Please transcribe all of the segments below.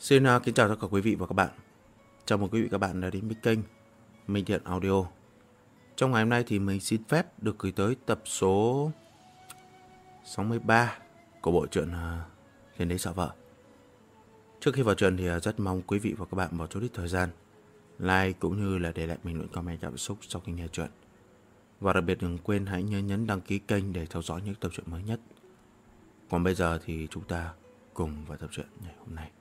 Kính chào tất cả quý vị và các bạn. Chào mừng quý vị và các bạn đã đến với kênh Minh Thiện Audio. Trong ngày hôm nay thì mình xin phép được gửi tới tập số 63 của bộ truyện Thiên Đế Sợ Vợ. Trước khi vào truyện thì rất mong quý vị và các bạn bỏ chút ít thời gian like cũng như là để lại bình luận comment cảm xúc sau khi nghe truyện. Và đặc biệt đừng quên hãy nhấn đăng ký kênh để theo dõi những tập truyện mới nhất. Còn bây giờ thì chúng ta cùng vào tập truyện ngày hôm nay.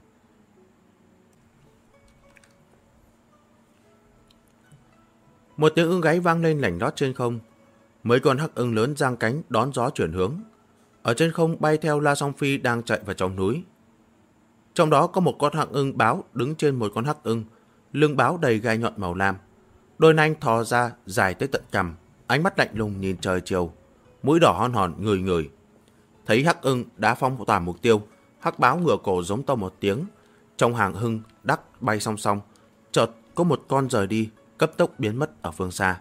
Một tiếng ưng gáy vang lên lảnh lót trên không. Mấy con hắc ưng lớn giang cánh đón gió chuyển hướng. Ở trên không bay theo La Song Phi đang chạy vào trong núi. Trong đó có một con hắc ưng báo đứng trên một con hắc ưng, lưng báo đầy gai nhọn màu lam. Đôi nanh thò ra dài tới tận cằm, ánh mắt lạnh lùng nhìn trời chiều, mũi đỏ hon hòn ngửi ngửi. Thấy hắc ưng đã phong tỏa mục tiêu, hắc báo ngửa cổ giống to một tiếng. Trong hàng hưng đắc bay song song, chợt có một con rời đi, cấp tốc biến mất ở phương xa.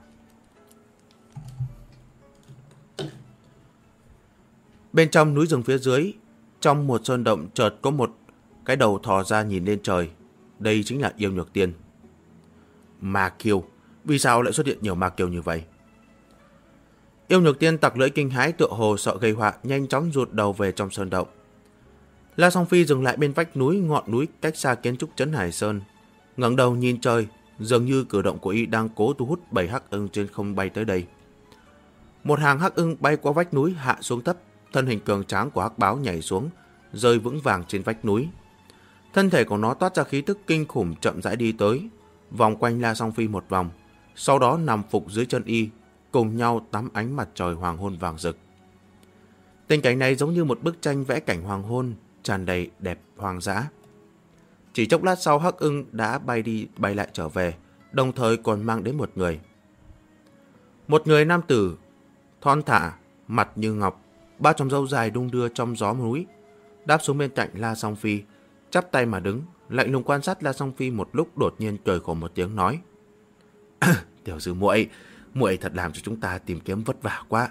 Bên trong núi rừng phía dưới, trong một sơn động chợt có một cái đầu thò ra nhìn lên trời. Đây chính là Yêu Nhược Tiên. Ma kiêu, vì sao lại xuất hiện nhiều ma kiêu như vậy? Yêu Nhược Tiên tặc lưỡi kinh hãi, tựa hồ sợ gây họa, nhanh chóng rụt đầu về trong sơn động. La Song Phi dừng lại bên vách núi, ngọn núi cách xa kiến trúc trấn Hải Sơn, ngẩng đầu nhìn trời. Dường như cử động của y đang cố thu hút 7 hắc ưng trên không bay tới đây. Một hàng hắc ưng bay qua vách núi hạ xuống thấp, thân hình cường tráng của hắc báo nhảy xuống, rơi vững vàng trên vách núi. Thân thể của nó toát ra khí tức kinh khủng, chậm rãi đi tới, vòng quanh La Song Phi một vòng, sau đó nằm phục dưới chân y, cùng nhau tắm ánh mặt trời hoàng hôn vàng rực. Tình cảnh này giống như một bức tranh vẽ cảnh hoàng hôn, tràn đầy đẹp hoang dã. Chỉ chốc lát sau, hắc ưng đã bay đi bay lại trở về, đồng thời còn mang đến một người. Một người nam tử, thon thả, mặt như ngọc, ba chòm râu dài đung đưa trong gió núi, đáp xuống bên cạnh La Song Phi, chắp tay mà đứng, lạnh lùng quan sát La Song Phi một lúc, đột nhiên cười khổ một tiếng nói: "Tiểu sư muội, muội thật làm cho chúng ta tìm kiếm vất vả quá."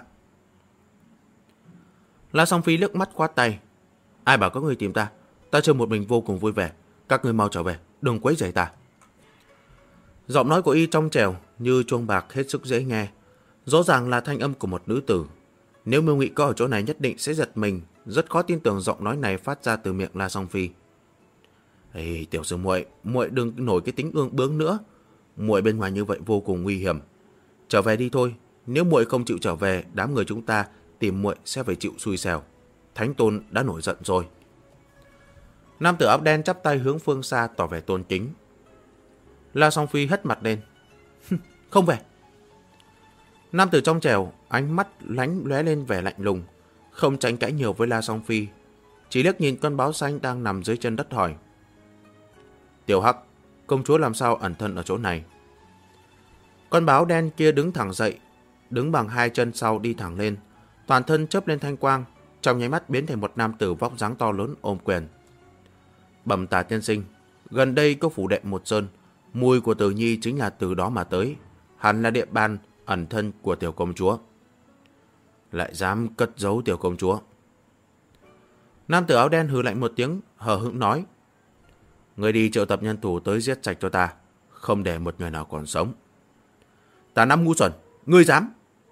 La Song Phi liếc mắt khoát tay: "Ai bảo các ngươi tìm ta? Ta chơi một mình vô cùng vui vẻ. Các ngươi mau trở về, đừng quấy rầy ta." Giọng nói của y trong trẻo như chuông bạc, hết sức dễ nghe, rõ ràng là thanh âm của một nữ tử. Nếu Miêu Nghị có ở chỗ này nhất định sẽ giật mình, rất khó tin tưởng giọng nói này phát ra từ miệng La Song Phi. "Ê, tiểu sư muội, muội đừng nổi cái tính ương bướng nữa. Muội bên ngoài như vậy vô cùng nguy hiểm. Trở về đi thôi. Nếu muội không chịu trở về, đám người chúng ta tìm muội sẽ phải chịu xui xẻo. Thánh Tôn đã nổi giận rồi." Nam tử áo đen chắp tay hướng phương xa tỏ vẻ tôn kính. La Song Phi hất mặt lên: "Không về." Nam tử trong trẻo, ánh mắt lóe lên vẻ lạnh lùng, không tranh cãi nhiều với La Song Phi, chỉ liếc nhìn con báo xanh đang nằm dưới chân đất hỏi: "Tiểu Hắc, công chúa làm sao ẩn thân ở chỗ này?" Con báo đen kia đứng thẳng dậy, đứng bằng hai chân sau đi thẳng lên, toàn thân chớp lên thanh quang, trong nháy mắt biến thành một nam tử vóc dáng to lớn ôm quyền. "Bẩm Tả tiên sinh, gần đây có phủ đệ một sơn, mùi của Tử Nhi chính là từ đó mà tới, hẳn là địa bàn ẩn thân của tiểu công chúa." "Lại dám cất giấu tiểu công chúa?" Nam tử áo đen hừ lạnh một tiếng, hờ hững nói: "Người đi triệu tập nhân thủ tới giết sạch cho ta, không để một người nào còn sống." "Tả Nam ngu xuẩn, ngươi dám!"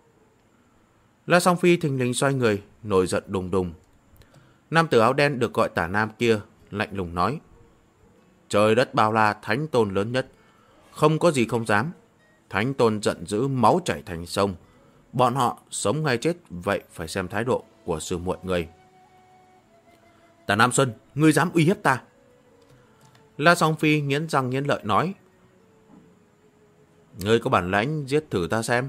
La Song Phi thình lình xoay người, nổi giận đùng đùng. Nam tử áo đen được gọi Tả Nam kia lạnh lùng nói: "Trời đất bao la, Thánh Tôn lớn nhất, không có gì không dám. Thánh Tôn giận dữ, máu chảy thành sông. Bọn họ sống hay chết, vậy phải xem thái độ của sư muội người." "Tả Nam Xuân, ngươi dám uy hiếp ta?" La Song Phi nghiến răng nghiến lợi nói: "Ngươi có bản lãnh giết thử ta xem."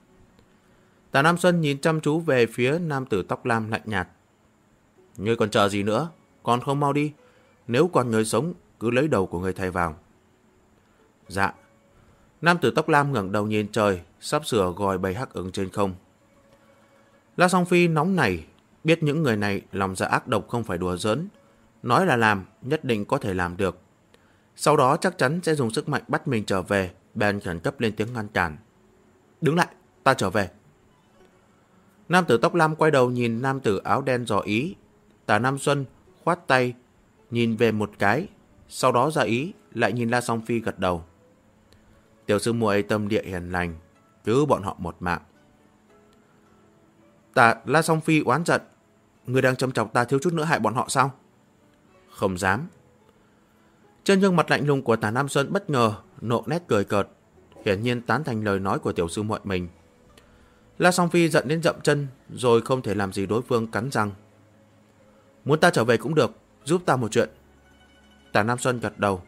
Tả Nam Xuân nhìn chăm chú về phía nam tử tóc lam lạnh nhạt: "Ngươi còn chờ gì nữa, còn không mau đi. Nếu còn người sống, cứ lấy đầu của người thay vào." "Dạ." Nam tử tóc lam ngẩng đầu nhìn trời, sắp sửa gọi bầy hắc ưng trên không. La Song Phi nóng nảy, biết những người này lòng dạ ác độc không phải đùa giỡn, nói là làm nhất định có thể làm được. Sau đó chắc chắn sẽ dùng sức mạnh bắt mình trở về, bèn khẩn cấp lên tiếng ngăn cản: "Đứng lại, ta trở về." Nam tử tóc lam quay đầu nhìn nam tử áo đen dò ý. Tả Nam Xuân khoát tay nhìn về một cái, sau đó ra ý, lại nhìn La Song Phi gật đầu. Tiểu sư muội tâm địa hiền lành, cứu bọn họ một mạng. La Song Phi oán giận, người đang châm chọc ta thiếu chút nữa hại bọn họ sao? Không dám. Trên gương mặt lạnh lùng của Tả Nam Xuân bất ngờ nộ nét cười cợt, hiển nhiên tán thành lời nói của tiểu sư muội mình. La Song Phi giận đến dậm chân, rồi không thể làm gì đối phương, cắn răng. Muốn ta trở về cũng được, giúp ta một chuyện. Tả Nam Xuân gật đầu.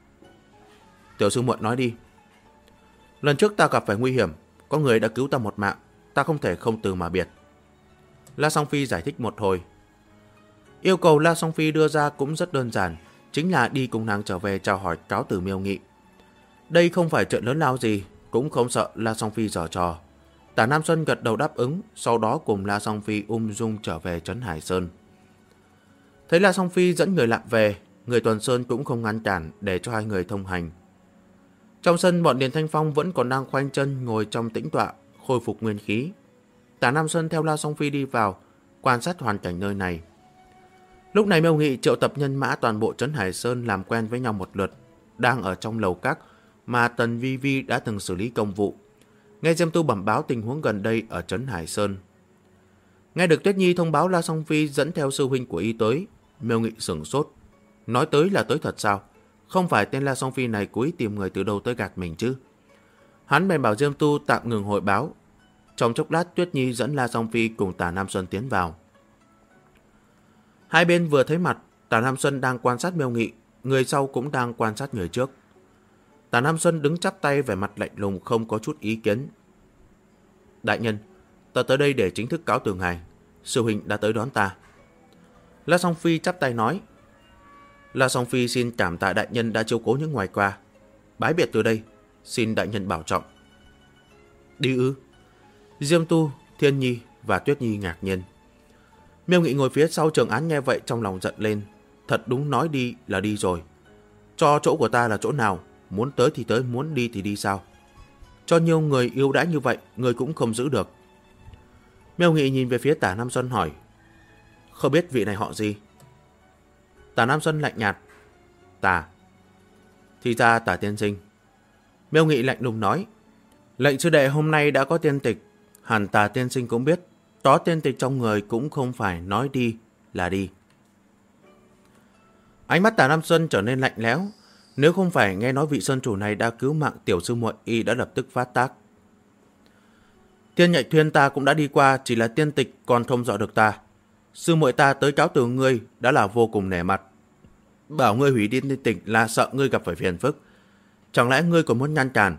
Tiểu sư muội nói đi. Lần trước ta gặp phải nguy hiểm, có người đã cứu ta một mạng, ta không thể không từ mà biệt. La Song Phi giải thích một hồi. Yêu cầu La Song Phi đưa ra cũng rất đơn giản, chính là đi cùng nàng trở về chào hỏi cáo từ Miêu Nghị. Đây không phải chuyện lớn lao gì, cũng không sợ La Song Phi giở trò. Tả Nam Xuân gật đầu đáp ứng, sau đó cùng La Song Phi dung trở về trấn Hải Sơn. Thấy La Song Phi dẫn người lạ về, người Tuần Sơn cũng không ngăn cản để cho hai người thông hành. Trong sân, bọn Điền Thanh Phong vẫn còn đang khoanh chân ngồi trong tĩnh tọa, khôi phục nguyên khí. Tả Nam Xuân theo La Song Phi đi vào, quan sát hoàn cảnh nơi này. Lúc này Miêu Nghị triệu tập nhân mã toàn bộ trấn Hải Sơn làm quen với nhau một lượt, đang ở trong lầu các mà Tần Vi Vi đã từng xử lý công vụ. Nghe Diêm Tu bẩm báo tình huống gần đây ở trấn Hải Sơn. Nghe được Tuyết Nhi thông báo La Song Phi dẫn theo sư huynh của y tới, Miêu Nghị sửng sốt. Nói tới là tới thật sao? Không phải tên La Song Phi này cố ý tìm người từ đâu tới gạt mình chứ? Hắn bèn bảo Diêm Tu tạm ngừng hội báo. Trong chốc lát, Tuyết Nhi dẫn La Song Phi cùng Tả Nam Xuân tiến vào. Hai bên vừa thấy mặt, Tả Nam Xuân đang quan sát Miêu Nghị, người sau cũng đang quan sát người trước. Tả Nam Xuân đứng chắp tay vẻ mặt lạnh lùng, không có chút ý kiến. Đại nhân, ta tới đây để chính thức cáo từ ngài. Sư huynh đã tới đón ta. La Song Phi chắp tay nói. La Song Phi xin cảm tạ đại nhân đã chiếu cố những ngoài qua. Bái biệt từ đây, xin đại nhân bảo trọng. Đi ư? Diêm Tu, Thiên Nhi và Tuyết Nhi ngạc nhiên. Miêu Nghị ngồi phía sau Trường Án nghe vậy trong lòng giận lên. Thật đúng, nói đi là đi rồi. Cho chỗ của ta là chỗ nào? Muốn tới thì tới, muốn đi thì đi sao? Cho nhiều người yêu đãi như vậy, người cũng không giữ được. Miêu Nghị nhìn về phía Tả Nam Xuân hỏi. Không biết vị này họ gì? Tả Nam Xuân lạnh nhạt. Tả. Thì ra Tả tiên sinh. Miêu Nghị lạnh lùng nói. Lệnh sư đệ hôm nay đã có tiên tịch, hẳn Tả tiên sinh cũng biết. Có tiên tịch trong người cũng không phải nói đi là đi. Ánh mắt Tả Nam Xuân trở nên lạnh lẽo. Nếu không phải nghe nói vị sơn chủ này đã cứu mạng tiểu sư muội, y đã lập tức phát tác. Thiên Nhạy Thuyên ta cũng đã đi qua, chỉ là tiên tịch còn không dọa được ta. Sư muội ta tới cáo từ ngươi đã là vô cùng nể mặt. Bảo ngươi hủy đi tiên tịch là sợ ngươi gặp phải phiền phức. Chẳng lẽ ngươi còn muốn ngăn cản?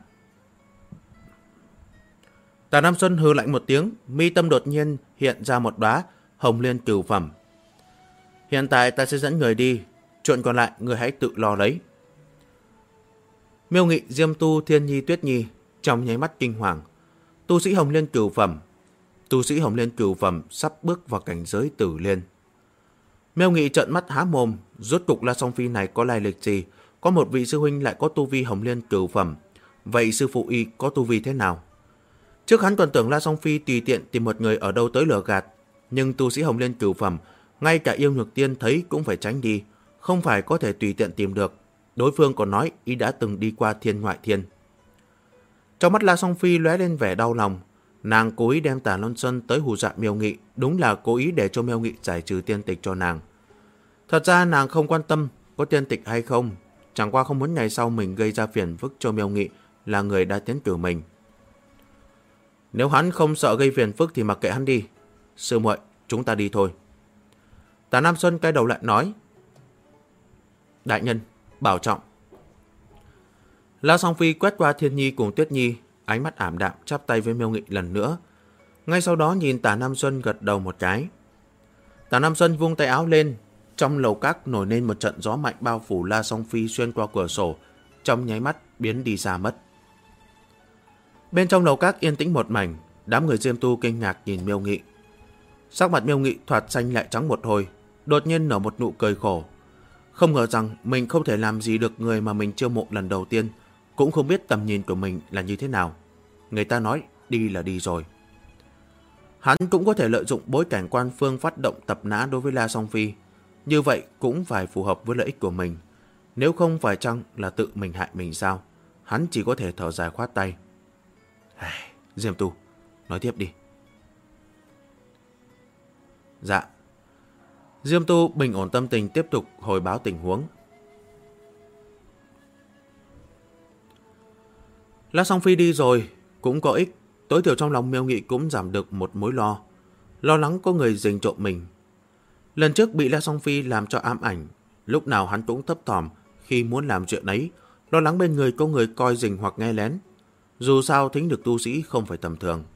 Tả Nam Xuân hừ lạnh một tiếng, mi tâm đột nhiên hiện ra một đóa hồng liên cửu phẩm. Hiện tại ta sẽ dẫn người đi, chuyện còn lại người hãy tự lo lấy. Miêu Nghị, Diêm Tu, Thiên Nhi, Tuyết Nhi trong nháy mắt kinh hoàng. Tu sĩ hồng liên cửu phẩm, sắp bước vào cảnh giới tử liên. Miêu Nghị trợn mắt há mồm, rốt cục La Song Phi này có lai lịch gì? Có một vị sư huynh lại có tu vi hồng liên cửu phẩm, vậy sư phụ y có tu vi thế nào? Trước hắn còn tưởng La Song Phi tùy tiện tìm một người ở đâu tới lừa gạt, nhưng tu sĩ hồng liên cửu phẩm, ngay cả yêu nhược tiên thấy cũng phải tránh đi, không phải có thể tùy tiện tìm được. Đối phương còn nói y đã từng đi qua thiên ngoại thiên. Trong mắt La Song Phi lóe lên vẻ đau lòng, nàng cố ý đem Tả Lâm Xuân tới hù dọa Miêu Nghị, đúng là cố ý để cho Miêu Nghị giải trừ tiên tịch cho nàng. Thật ra nàng không quan tâm có tiên tịch hay không, chẳng qua không muốn ngày sau mình gây ra phiền phức cho Miêu Nghị là người đã tiến cử mình. Nếu hắn không sợ gây phiền phức thì mặc kệ hắn đi. Sư muội, chúng ta đi thôi. Tả Nam Xuân quay đầu lại nói. Đại nhân, bảo trọng. La Song Phi quét qua Thiên Nhi cùng Tuyết Nhi, ánh mắt ảm đạm chắp tay với Miêu Nghị lần nữa. Ngay sau đó nhìn Tả Nam Xuân gật đầu một cái. Tả Nam Xuân vung tay áo lên, trong lầu các nổi lên một trận gió mạnh bao phủ La Song Phi xuyên qua cửa sổ, trong nháy mắt biến đi xa mất. Bên trong lầu các yên tĩnh một mảnh, đám người Diêm Tu kinh ngạc nhìn Miêu Nghị. Sắc mặt Miêu Nghị thoạt xanh lại trắng một hồi, đột nhiên nở một nụ cười khổ. Không ngờ rằng mình không thể làm gì được người mà mình chiêu mộ lần đầu tiên, cũng không biết tầm nhìn của mình là như thế nào. Người ta nói đi là đi rồi. Hắn cũng có thể lợi dụng bối cảnh quan phương phát động tập nã đối với La Song Phi, như vậy cũng phải phù hợp với lợi ích của mình. Nếu không phải chăng là tự mình hại mình sao? Hắn chỉ có thể thở dài khoát tay. Diêm Tu, nói tiếp đi. Dạ. Diêm Tu bình ổn tâm tình tiếp tục hồi báo tình huống. La Song Phi đi rồi cũng có ích, tối thiểu trong lòng Miêu Nghị cũng giảm được một mối lo lắng có người rình trộm mình. Lần trước bị La Song Phi làm cho ám ảnh, lúc nào hắn cũng thấp thỏm khi muốn làm chuyện ấy, lo lắng bên người có người coi rình hoặc nghe lén. Dù sao thính được tu sĩ không phải tầm thường.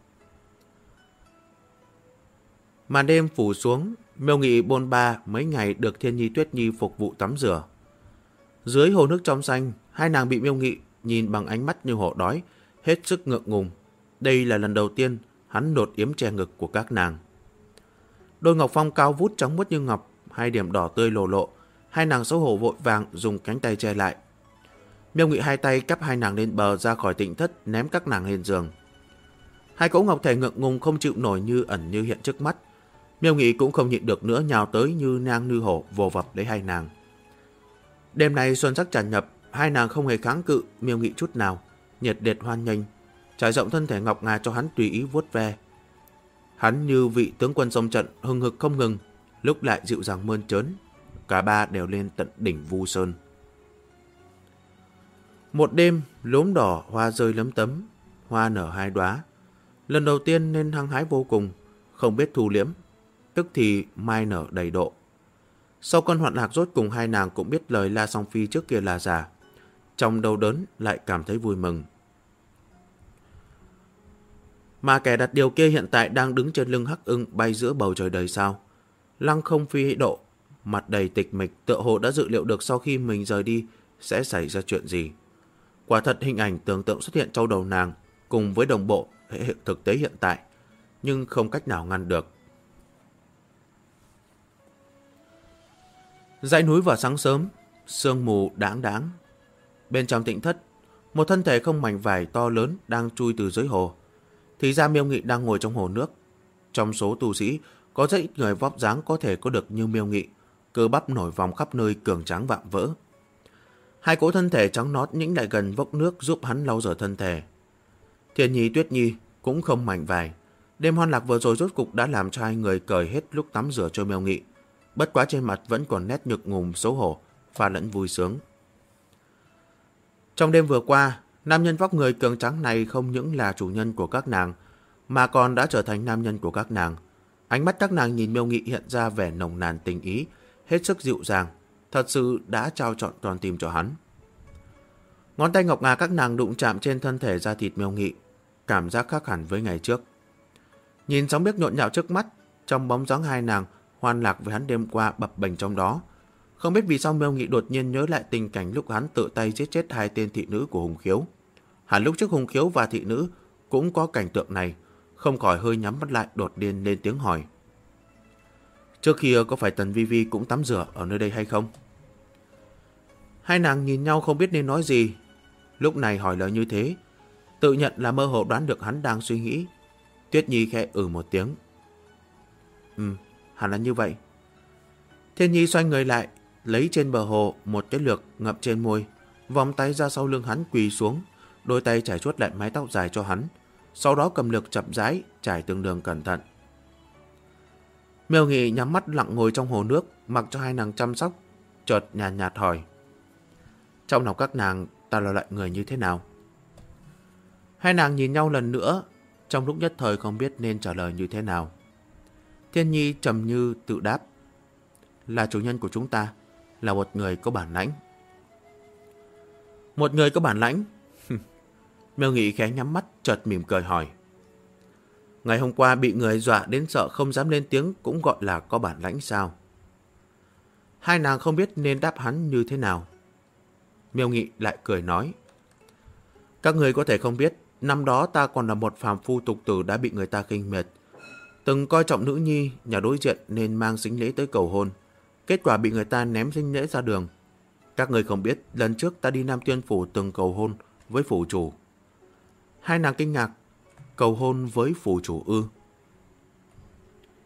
Màn đêm phủ xuống, Miêu Nghị bôn ba mấy ngày được Thiên Nhi Tuyết Nhi phục vụ tắm rửa. Dưới hồ nước trong xanh, hai nàng bị Miêu Nghị nhìn bằng ánh mắt như hổ đói, hết sức ngượng ngùng. Đây là lần đầu tiên hắn lột yếm che ngực của các nàng. Đôi ngọc phong cao vút trắng muốt như ngọc, hai điểm đỏ tươi lồ lộ, hai nàng xấu hổ vội vàng dùng cánh tay che lại. Miêu Nghị hai tay cắp hai nàng lên bờ ra khỏi tịnh thất, ném các nàng lên giường. Hai cỗ ngọc thể ngượng ngùng không chịu nổi như ẩn như hiện trước mắt. Miêu Nghị cũng không nhịn được nữa, nhào tới như nang như hổ vồ vập lấy hai nàng. Đêm nay xuân sắc tràn ngập, hai nàng không hề kháng cự Miêu Nghị chút nào, nhiệt liệt hoan nghênh, trải rộng thân thể ngọc ngà cho hắn tùy ý vuốt ve. Hắn như vị tướng quân xông trận hừng hực không ngừng, lúc lại dịu dàng mơn trớn. Cả ba đều lên tận đỉnh Vu Sơn. Một đêm, lốm đỏ hoa rơi lấm tấm, hoa nở hai đóa. Lần đầu tiên nên hăng hái vô cùng, không biết thu liễm, tức thì mai nở đầy độ. Sau cơn hoạn lạc rốt cùng hai nàng cũng biết lời La Song Phi trước kia là giả. Trong đau đớn lại cảm thấy vui mừng. Mà kẻ đặt điều kia hiện tại đang đứng trên lưng hắc ưng bay giữa bầu trời đầy sao. Lăng không phi độ, mặt đầy tịch mịch, tựa hồ đã dự liệu được sau khi mình rời đi sẽ xảy ra chuyện gì. Quả thật hình ảnh tưởng tượng xuất hiện trong đầu nàng cùng với đồng bộ thực tế hiện tại, nhưng không cách nào ngăn được. Dãy núi vào sáng sớm, sương mù đáng đáng. Bên trong tịnh thất, một thân thể không mảnh vải to lớn đang chui từ dưới hồ. Thì ra Miêu Nghị đang ngồi trong hồ nước. Trong số tu sĩ, có rất ít người vóc dáng có thể có được như Miêu Nghị, cơ bắp nổi vòng khắp nơi cường tráng vạm vỡ. Hai cỗ thân thể trắng nõn nhĩnh lại gần vốc nước giúp hắn lau rửa thân thể. Thiên Nhi Tuyết Nhi cũng không mảnh vải. Đêm hoan lạc vừa rồi rốt cục đã làm cho hai người cởi hết lúc tắm rửa cho Miêu Nghị. Bất quá trên mặt vẫn còn nét nhược ngùng xấu hổ, pha lẫn vui sướng. Trong đêm vừa qua, nam nhân vóc người cường tráng này không những là chủ nhân của các nàng, mà còn đã trở thành nam nhân của các nàng. Ánh mắt các nàng nhìn Miêu Nghị hiện ra vẻ nồng nàn tình ý, hết sức dịu dàng, thật sự đã trao trọn toàn tim cho hắn. Ngón tay ngọc ngà các nàng đụng chạm trên thân thể da thịt Miêu Nghị, cảm giác khác hẳn với ngày trước. Nhìn sóng biếc nhộn nhạo trước mắt, trong bóng dáng hai nàng hoan lạc với hắn đêm qua bập bềnh trong đó. Không biết vì sao Miêu Nghị đột nhiên nhớ lại tình cảnh lúc hắn tự tay giết chết hai tên thị nữ của Hùng Khiếu. Hẳn lúc trước Hùng Khiếu và thị nữ cũng có cảnh tượng này, không khỏi hơi nhắm mắt lại đột nhiên lên tiếng hỏi. Trước kia có phải Tần Vi Vi cũng tắm rửa ở nơi đây hay không? Hai nàng nhìn nhau không biết nên nói gì. Lúc này hỏi lời như thế, tự nhận là mơ hồ đoán được hắn đang suy nghĩ. Tuyết Nhi khẽ một tiếng. Hẳn là như vậy. Thiên Nhi xoay người lại, lấy trên bờ hồ một cái lược ngậm trên môi, vòng tay ra sau lưng hắn quỳ xuống, đôi tay trải chuốt lại mái tóc dài cho hắn, sau đó cầm lược chậm rãi trải từng đường cẩn thận. Miêu Nghị nhắm mắt lặng ngồi trong hồ nước, mặc cho hai nàng chăm sóc, chợt nhàn nhạt hỏi. Trong lòng các nàng ta là loại người như thế nào? Hai nàng nhìn nhau lần nữa, trong lúc nhất thời không biết nên trả lời như thế nào. Thiên Nhi trầm như tự đáp. Là chủ nhân của chúng ta, là một người có bản lãnh. Một người có bản lãnh? Miêu Nghị khẽ nhắm mắt, chợt mỉm cười hỏi. Ngày hôm qua bị người dọa đến sợ không dám lên tiếng cũng gọi là có bản lãnh sao? Hai nàng không biết nên đáp hắn như thế nào. Miêu Nghị lại cười nói. Các người có thể không biết, năm đó ta còn là một phàm phu tục tử đã bị người ta khinh miệt. Từng coi trọng nữ nhi, nhà đối diện nên mang sính lễ tới cầu hôn. Kết quả bị người ta ném sính lễ ra đường. Các người không biết, lần trước ta đi Nam Tuyên Phủ từng cầu hôn với phủ chủ. Hai nàng kinh ngạc. Cầu hôn với phủ chủ ư?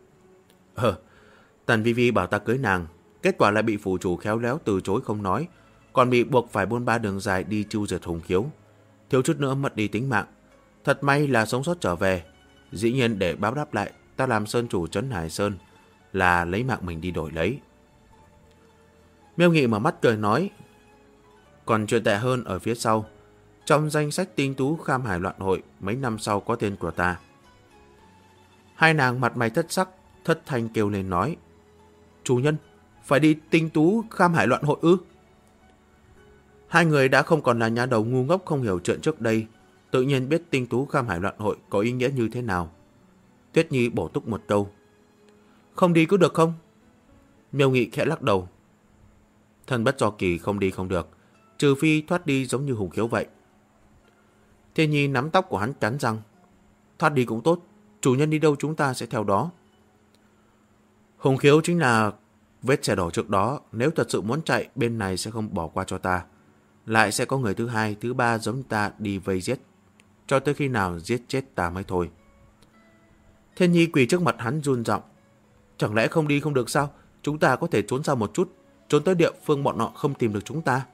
Tần Vi Vi bảo ta cưới nàng, kết quả lại bị phủ chủ khéo léo từ chối không nói, còn bị buộc phải buôn ba đường dài đi tru diệt Hùng Khiếu, thiếu chút nữa mất đi tính mạng. Thật may là sống sót trở về. Dĩ nhiên để báo đáp lại, ta làm sơn chủ trấn Hải Sơn là lấy mạng mình đi đổi lấy. Miêu Nghị mở mắt cười nói, còn chuyện tệ hơn ở phía sau. Trong danh sách tinh tú Kham Hải loạn hội mấy năm sau có tên của ta. Hai nàng mặt mày thất sắc, thất thanh kêu lên nói, chủ nhân, phải đi tinh tú Kham Hải loạn hội ư? Hai người đã không còn là nhà đầu ngu ngốc không hiểu chuyện trước đây, tự nhiên biết tinh tú Kham Hải loạn hội có ý nghĩa như thế nào. Tuyết Nhi bổ túc một câu, không đi có được không? Miêu Nghị khẽ lắc đầu, thân bất do kỳ, không đi không được, trừ phi thoát đi giống như Hùng Khiếu vậy. Thiên Nhi nắm tóc của hắn cắn răng, thoát đi cũng tốt, chủ nhân đi đâu chúng ta sẽ theo đó. Hùng Khiếu chính là vết xe đổ trước đó, nếu thật sự muốn chạy, bên này sẽ không bỏ qua cho ta. Lại sẽ có người thứ hai, thứ ba giống ta đi vây giết, cho tới khi nào giết chết ta mới thôi. Thiên Nhi quỳ trước mặt hắn run giọng, chẳng lẽ không đi không được sao? Chúng ta có thể trốn ra một chút, trốn tới địa phương bọn họ không tìm được chúng ta.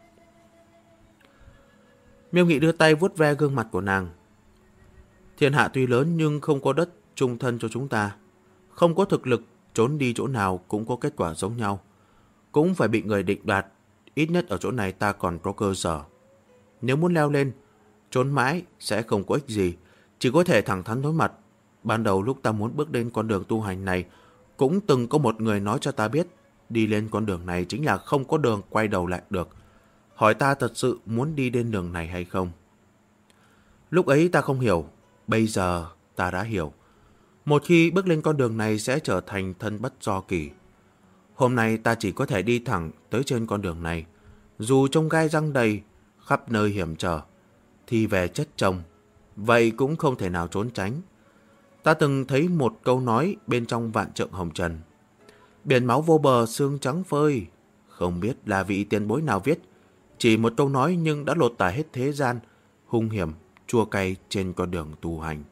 Miêu Nghị đưa tay vuốt ve gương mặt của nàng. Thiên hạ tuy lớn nhưng không có đất chung thân cho chúng ta. Không có thực lực, trốn đi chỗ nào cũng có kết quả giống nhau. Cũng phải bị người định đoạt. Ít nhất ở chỗ này ta còn có cơ sở. Nếu muốn leo lên, trốn mãi sẽ không có ích gì. Chỉ có thể thẳng thắn đối mặt. Ban đầu lúc ta muốn bước lên con đường tu hành này, cũng từng có một người nói cho ta biết, đi lên con đường này chính là không có đường quay đầu lại được. Hỏi ta thật sự muốn đi lên đường này hay không? Lúc ấy ta không hiểu, bây giờ ta đã hiểu. Một khi bước lên con đường này sẽ trở thành thân bất do kỳ. Hôm nay ta chỉ có thể đi thẳng tới trên con đường này. Dù trông gai răng đầy, khắp nơi hiểm trở, thì về chất chồng, vậy cũng không thể nào trốn tránh. Ta từng thấy một câu nói bên trong Vạn Trượng Hồng Trần. Biển máu vô bờ xương trắng phơi. Không biết là vị tiền bối nào viết. Chỉ một câu nói nhưng đã lột tả hết thế gian, hung hiểm, chua cay trên con đường tu hành.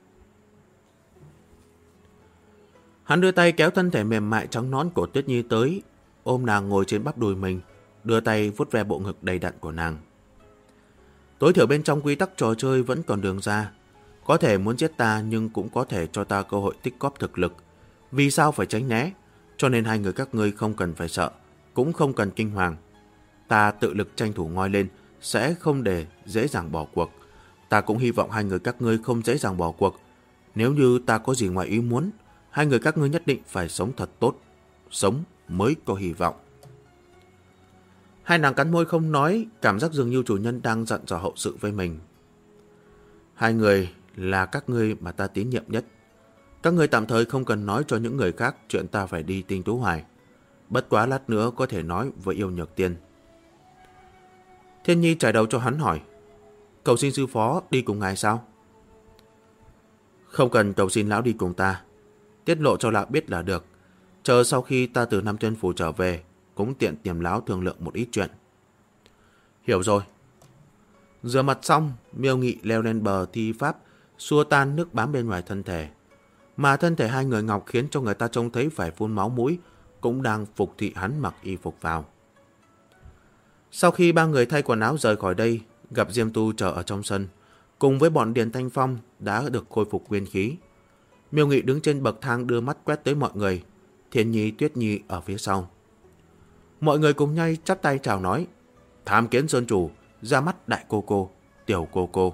Hắn đưa tay kéo thân thể mềm mại trắng nõn của Tuyết Nhi tới, ôm nàng ngồi trên bắp đùi mình, đưa tay vuốt ve bộ ngực đầy đặn của nàng. Tối thiểu bên trong quy tắc trò chơi vẫn còn đường ra. Có thể muốn giết ta nhưng cũng có thể cho ta cơ hội tích góp thực lực. Vì sao phải tránh né? Cho nên hai người các ngươi không cần phải sợ, cũng không cần kinh hoàng. Ta tự lực tranh thủ ngoi lên, sẽ không để dễ dàng bỏ cuộc. Ta cũng hy vọng hai người các ngươi không dễ dàng bỏ cuộc. Nếu như ta có gì ngoài ý muốn, hai người các ngươi nhất định phải sống thật tốt. Sống mới có hy vọng. Hai nàng cắn môi không nói, cảm giác dường như chủ nhân đang dặn dò hậu sự với mình. Hai người là các ngươi mà ta tín nhiệm nhất. Các ngươi tạm thời không cần nói cho những người khác chuyện ta phải đi Tinh Tú Hoài. Bất quá lát nữa có thể nói với Yêu Nhược Tiên. Thiên Nhi trải đầu cho hắn hỏi, cầu xin sư phó đi cùng ngài sao? Không cần cầu xin lão đi cùng ta. Tiết lộ cho lão biết là được. Chờ sau khi ta từ Nam Tuyên Phủ trở về, cũng tiện tìm lão thương lượng một ít chuyện. Hiểu rồi. Rửa mặt xong, Miêu Nghị leo lên bờ thi pháp, xua tan nước bám bên ngoài thân thể. Mà thân thể hai người ngọc khiến cho người ta trông thấy phải phun máu mũi, cũng đang phục thị hắn mặc y phục vào. Sau khi ba người thay quần áo rời khỏi đây, gặp Diêm Tu chờ ở trong sân, cùng với bọn Điền Thanh Phong đã được khôi phục nguyên khí. Miêu Nghị đứng trên bậc thang đưa mắt quét tới mọi người, Thiên Nhi, Tuyết Nhi ở phía sau. Mọi người cùng nhau chắp tay chào nói, tham kiến sơn chủ, ra mắt đại cô cô, tiểu cô cô.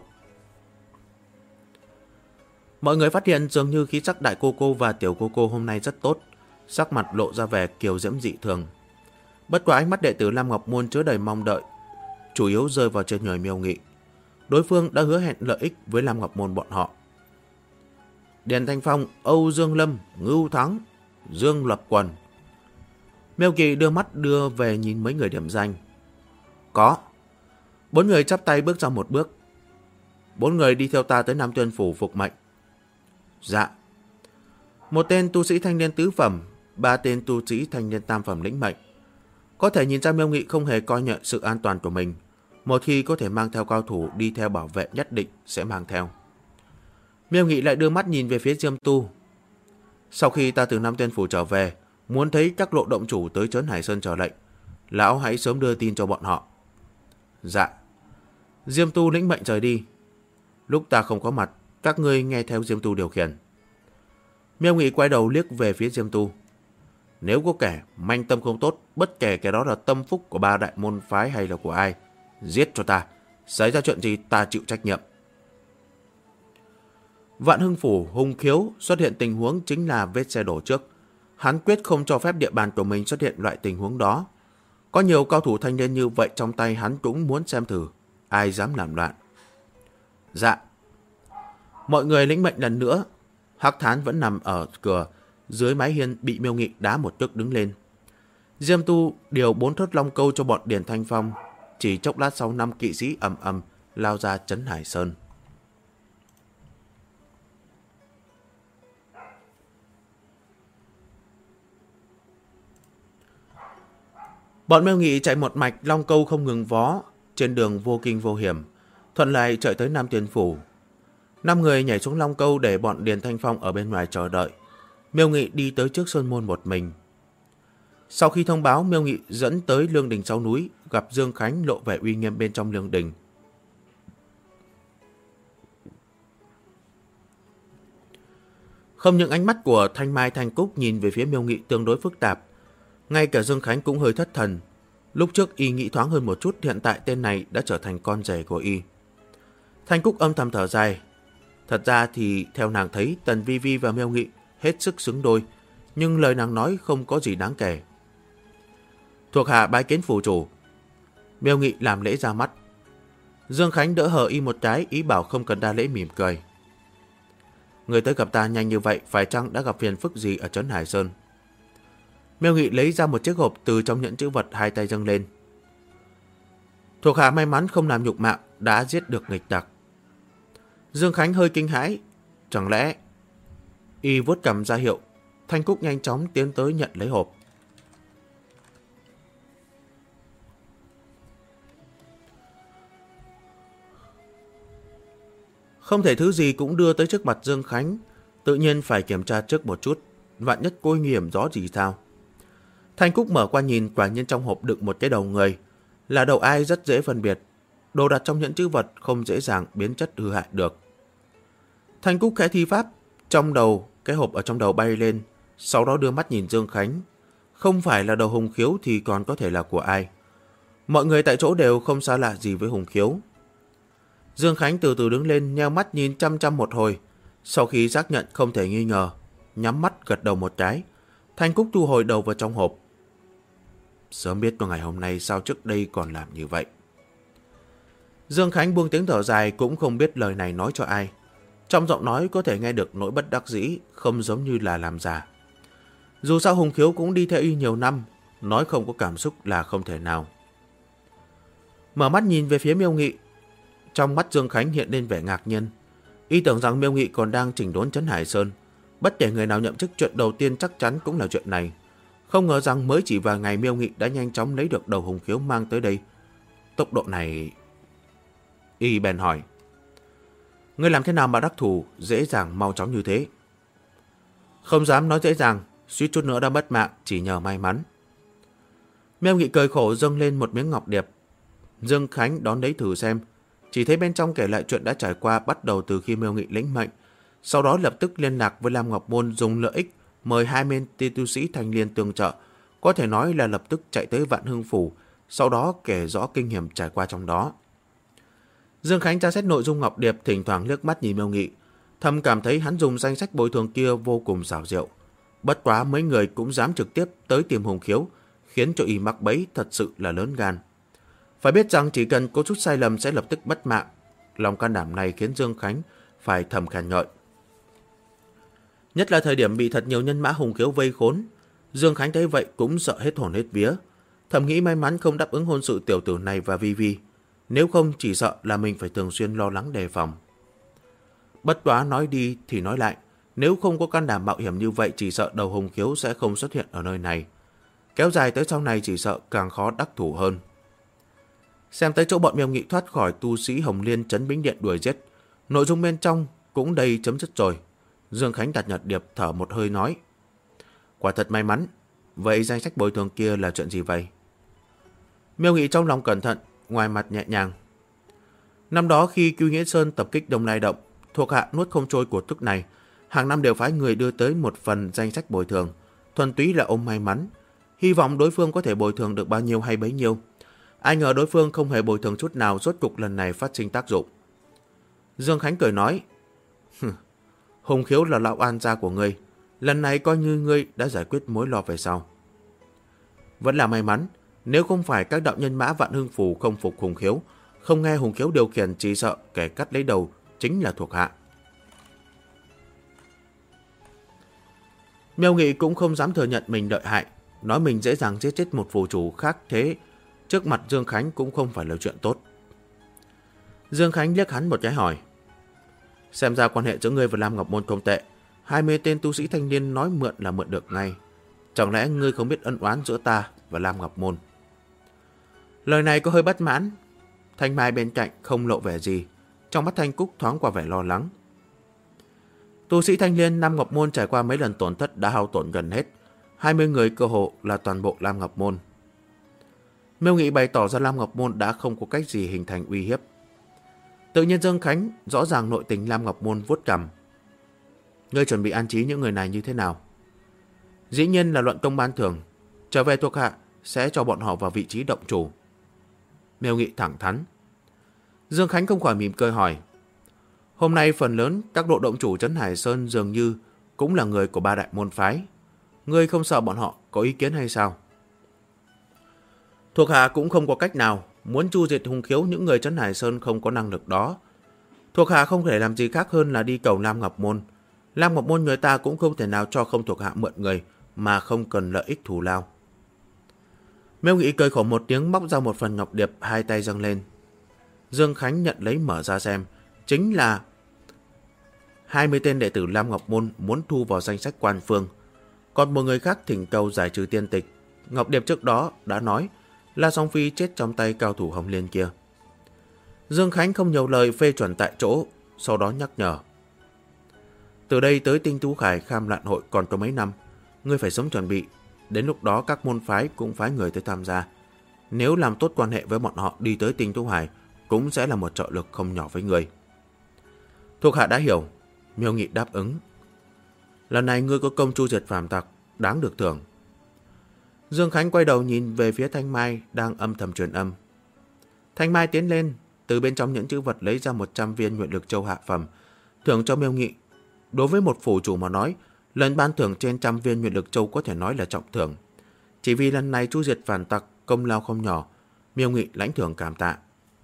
Mọi người phát hiện dường như khí sắc đại cô cô và tiểu cô cô hôm nay rất tốt, sắc mặt lộ ra vẻ kiều diễm dị thường. Bất quá ánh mắt đệ tử Lam Ngọc Môn chứa đầy mong đợi, chủ yếu rơi vào trên người Miêu Nghị. Đối phương đã hứa hẹn lợi ích với Lam Ngọc Môn bọn họ. Điền Thanh Phong, Âu Dương Lâm, Ngưu Thắng, Dương Lập Quần. Miêu Nghị đưa mắt đưa về nhìn mấy người điểm danh. Có. 4 người chắp tay bước ra một bước. 4 người đi theo ta tới Nam Tuyên Phủ phục mệnh. Dạ. Một tên tu sĩ thanh niên tứ phẩm, 3 tên tu sĩ thanh niên tam phẩm lĩnh mệnh. Có thể nhìn ra Miêu Nghị không hề coi nhẹ sự an toàn của mình. Một khi có thể mang theo cao thủ đi theo bảo vệ nhất định sẽ mang theo. Miêu Nghị lại đưa mắt nhìn về phía Diêm Tu. Sau khi ta từ Nam Tuyên Phủ trở về, muốn thấy các lộ động chủ tới trấn Hải Sơn chờ lệnh, lão hãy sớm đưa tin cho bọn họ. Dạ. Diêm Tu lĩnh mệnh rời đi. Lúc ta không có mặt, các ngươi nghe theo Diêm Tu điều khiển. Miêu Nghị quay đầu liếc về phía Diêm Tu. Nếu có kẻ manh tâm không tốt, bất kể kẻ đó là tâm phúc của 3 đại môn phái hay là của ai, giết cho ta. Xảy ra chuyện gì ta chịu trách nhiệm. Vạn Hưng Phủ hung khiếu xuất hiện tình huống chính là vết xe đổ trước. Hắn quyết không cho phép địa bàn của mình xuất hiện loại tình huống đó. Có nhiều cao thủ thanh niên như vậy trong tay, hắn cũng muốn xem thử ai dám làm loạn. Dạ. Mọi người lĩnh mệnh lần nữa. Hắc Thán vẫn nằm ở cửa dưới mái hiên bị Miêu Nghị đá một cước đứng lên. Diêm Tu điều 4 thớt long câu cho bọn Điền Thanh Phong. Chỉ chốc lát sau 5 kỵ sĩ ầm ầm lao ra trấn Hải Sơn. Bọn Miêu Nghị chạy một mạch long câu không ngừng vó, trên đường vô kinh vô hiểm, thuận lợi chạy tới Nam Tiền Phủ. 5 người nhảy xuống long câu để bọn Điền Thanh Phong ở bên ngoài chờ đợi. Miêu Nghị đi tới trước sơn môn một mình. Sau khi thông báo, Miêu Nghị dẫn tới lương đình sau núi, gặp Dương Khánh lộ vẻ uy nghiêm bên trong lương đình. Không những ánh mắt của Thanh Mai Thanh Cúc nhìn về phía Miêu Nghị tương đối phức tạp, ngay cả Dương Khánh cũng hơi thất thần. Lúc trước y nghĩ thoáng hơn một chút, hiện tại tên này đã trở thành con rể của y. Thanh Cúc âm thầm thở dài. Thật ra thì theo nàng thấy, Tần Vi Vi và Miêu Nghị hết sức xứng đôi, nhưng lời nàng nói không có gì đáng kể. Thuộc hạ bái kiến phủ chủ. Miêu Nghị làm lễ ra mắt. Dương Khánh đỡ hờ y một cái, ý bảo không cần đa lễ, mỉm cười. Người tới gặp ta nhanh như vậy, phải chăng đã gặp phiền phức gì ở trấn Hải Sơn? Miêu Nghị lấy ra một chiếc hộp từ trong nhẫn chữ vật, hai tay dâng lên. Thuộc hạ may mắn không làm nhục mạo, đã giết được nghịch tặc. Dương Khánh hơi kinh hãi. Chẳng lẽ... Y vuốt cằm ra hiệu. Thanh Cúc nhanh chóng tiến tới nhận lấy hộp. Không thể thứ gì cũng đưa tới trước mặt Dương Khánh, tự nhiên phải kiểm tra trước một chút, vạn nhất có nguy hiểm gió gì sao. Thanh Cúc mở qua nhìn, quả nhiên trong hộp đựng một cái đầu người, là đầu ai rất dễ phân biệt. Đồ đặt trong nhẫn chữ vật không dễ dàng biến chất hư hại được. Thanh Cúc khẽ thi pháp, trong đầu, cái hộp ở trong đầu bay lên, sau đó đưa mắt nhìn Dương Khánh. Không phải là đầu Hùng Khiếu thì còn có thể là của ai. Mọi người tại chỗ đều không xa lạ gì với Hùng Khiếu. Dương Khánh từ từ đứng lên, nheo mắt nhìn chăm chăm một hồi. Sau khi xác nhận không thể nghi ngờ, nhắm mắt gật đầu một cái. Thanh Cúc thu hồi đầu vào trong hộp. Sớm biết vào ngày hôm nay, sao trước đây còn làm như vậy. Dương Khánh buông tiếng thở dài, cũng không biết lời này nói cho ai. Trong giọng nói có thể nghe được nỗi bất đắc dĩ, không giống như là làm giả. Dù sao Hùng Khiếu cũng đi theo y nhiều năm, nói không có cảm xúc là không thể nào. Mở mắt nhìn về phía Miêu Nghị, trong mắt Dương Khánh hiện lên vẻ ngạc nhiên. Y tưởng rằng Miêu Nghị còn đang chỉnh đốn trấn Hải Sơn. Bất kể người nào nhậm chức, chuyện đầu tiên chắc chắn cũng là chuyện này. Không ngờ rằng mới chỉ vài ngày Miêu Nghị đã nhanh chóng lấy được đầu Hùng Khiếu mang tới đây. Tốc độ này... Y bèn hỏi. Ngươi làm thế nào mà đắc thủ dễ dàng mau chóng như thế? Không dám nói dễ dàng, suýt chút nữa đã mất mạng, chỉ nhờ may mắn. Miêu Nghị cười khổ dâng lên một miếng ngọc điệp. Dương Khánh đón lấy thử xem. Chỉ thấy bên trong kể lại chuyện đã trải qua bắt đầu từ khi Miêu Nghị lĩnh mệnh. Sau đó lập tức liên lạc với Lam Ngọc Môn dùng lợi ích mời 20 tu sĩ thanh liên tương trợ. Có thể nói là lập tức chạy tới Vạn Hưng Phủ, sau đó kể rõ kinh nghiệm trải qua trong đó. Dương Khánh tra xét nội dung ngọc điệp, thỉnh thoảng liếc mắt nhìn Miêu Nghị, thầm cảm thấy hắn dùng danh sách bồi thường kia vô cùng xảo diệu. Bất quá mấy người cũng dám trực tiếp tới tìm Hùng Khiếu, khiến cho y mắc bẫy, thật sự là lớn gan. Phải biết rằng chỉ cần có chút sai lầm sẽ lập tức mất mạng. Lòng can đảm này khiến Dương Khánh phải thầm khen ngợi. Nhất là thời điểm bị thật nhiều nhân mã Hùng Khiếu vây khốn, Dương Khánh thấy vậy cũng sợ hết hồn hết vía. Thầm nghĩ may mắn không đáp ứng hôn sự tiểu tử này và Vi Vi, nếu không chỉ sợ là mình phải thường xuyên lo lắng đề phòng. Bất quá nói đi thì nói lại, nếu không có can đảm mạo hiểm như vậy, chỉ sợ đầu Hùng Khiếu sẽ không xuất hiện ở nơi này. Kéo dài tới sau này chỉ sợ càng khó đắc thủ hơn. Xem tới chỗ bọn Miêu Nghị thoát khỏi tu sĩ Hồng Liên trấn Bính Điện đuổi giết, nội dung bên trong cũng đầy chấm dứt rồi. Dương Khánh đặt nhật điệp thở một hơi nói. Quả thật may mắn. Vậy danh sách bồi thường kia là chuyện gì vậy? Miêu Nghị trong lòng cẩn thận, ngoài mặt nhẹ nhàng. Năm đó khi Cưu Nghĩa Sơn tập kích Đông Lai Động, thuộc hạ nuốt không trôi của tức này, hàng năm đều phái người đưa tới một phần danh sách bồi thường, thuần túy là ôm may mắn, hy vọng đối phương có thể bồi thường được bao nhiêu hay bấy nhiêu. Ai ngờ đối phương không hề bồi thường chút nào, rốt cục lần này phát sinh tác dụng. Dương Khánh cười nói, Hùng Khiếu là lão an gia của ngươi, lần này coi như ngươi đã giải quyết mối lo về sau. Vẫn là may mắn, nếu không phải các đạo nhân mã Vạn Hưng Phù không phục Hùng Khiếu, không nghe Hùng Khiếu điều khiển, chỉ sợ kẻ cắt lấy đầu chính là thuộc hạ. Miêu Nghị cũng không dám thừa nhận mình lợi hại, nói mình dễ dàng giết chết một phù chủ khác thế, trước mặt Dương Khánh cũng không phải là chuyện tốt. Dương Khánh liếc hắn một cái hỏi, xem ra quan hệ giữa ngươi và Lam Ngọc Môn không tệ, 20 tên tu sĩ thanh niên nói mượn là mượn được ngay. Chẳng lẽ ngươi không biết ân oán giữa ta và Lam Ngọc Môn? Lời này có hơi bất mãn. Thanh Mai bên cạnh không lộ vẻ gì, trong mắt Thanh Cúc thoáng qua vẻ lo lắng. Tu sĩ thanh niên Lam Ngọc Môn trải qua mấy lần tổn thất đã hao tổn gần hết, 20 người cơ hồ là toàn bộ Lam Ngọc Môn. Miêu Nghị bày tỏ ra Lam Ngọc Môn đã không có cách gì hình thành uy hiếp. Tự nhiên Dương Khánh rõ ràng nội tình Lam Ngọc Môn, vuốt cằm. Ngươi chuẩn bị an trí những người này như thế nào? Dĩ nhiên là luận công ban thưởng, trở về thuộc hạ sẽ cho bọn họ vào vị trí động chủ. Miêu Nghị thẳng thắn. Dương Khánh không khỏi mỉm cười hỏi, hôm nay phần lớn các độ động chủ Trấn Hải Sơn dường như cũng là người của 3 đại môn phái. Ngươi không sợ bọn họ có ý kiến hay sao? Thuộc hạ cũng không có cách nào, muốn chu diệt Hùng Khiếu những người Trấn Hải Sơn không có năng lực đó. Thuộc hạ không thể làm gì khác hơn là đi cầu Lam Ngọc Môn. Lam Ngọc Môn người ta cũng không thể nào cho không thuộc hạ mượn người mà không cần lợi ích thù lao. Miêu Nghị cười khổ một tiếng, móc ra một phần ngọc điệp, hai tay dâng lên. Dương Khánh nhận lấy mở ra xem, chính là 20 tên đệ tử Lam Ngọc Môn muốn thu vào danh sách quan phương. Còn một người khác thỉnh cầu giải trừ tiên tịch. Ngọc điệp trước đó đã nói là Song Phi chết trong tay cao thủ Hồng Liên kia. Dương Khánh không nhiều lời phê chuẩn tại chỗ, sau đó nhắc nhở. Từ đây tới Tinh Tú Khải Kham Lạn Hội còn có mấy năm, ngươi phải sớm chuẩn bị. Đến lúc đó các môn phái cũng phái người tới tham gia. Nếu làm tốt quan hệ với bọn họ, đi tới Tinh Tú Hải cũng sẽ là một trợ lực không nhỏ với người. Thuộc hạ đã hiểu. Miêu Nghị đáp ứng. Lần này ngươi có công chu diệt phàm tặc, đáng được thưởng. Dương Khánh quay đầu nhìn về phía Thanh Mai đang âm thầm truyền âm. Thanh Mai tiến lên, từ bên trong những chữ vật lấy ra 100 viên nguyện lực châu hạ phẩm, thưởng cho Miêu Nghị. Đối với một phủ chủ mà nói, lần ban thưởng trên 100 viên nguyện lực châu có thể nói là trọng thưởng. Chỉ vì lần này chu diệt phản tặc công lao không nhỏ, Miêu Nghị lãnh thưởng cảm tạ.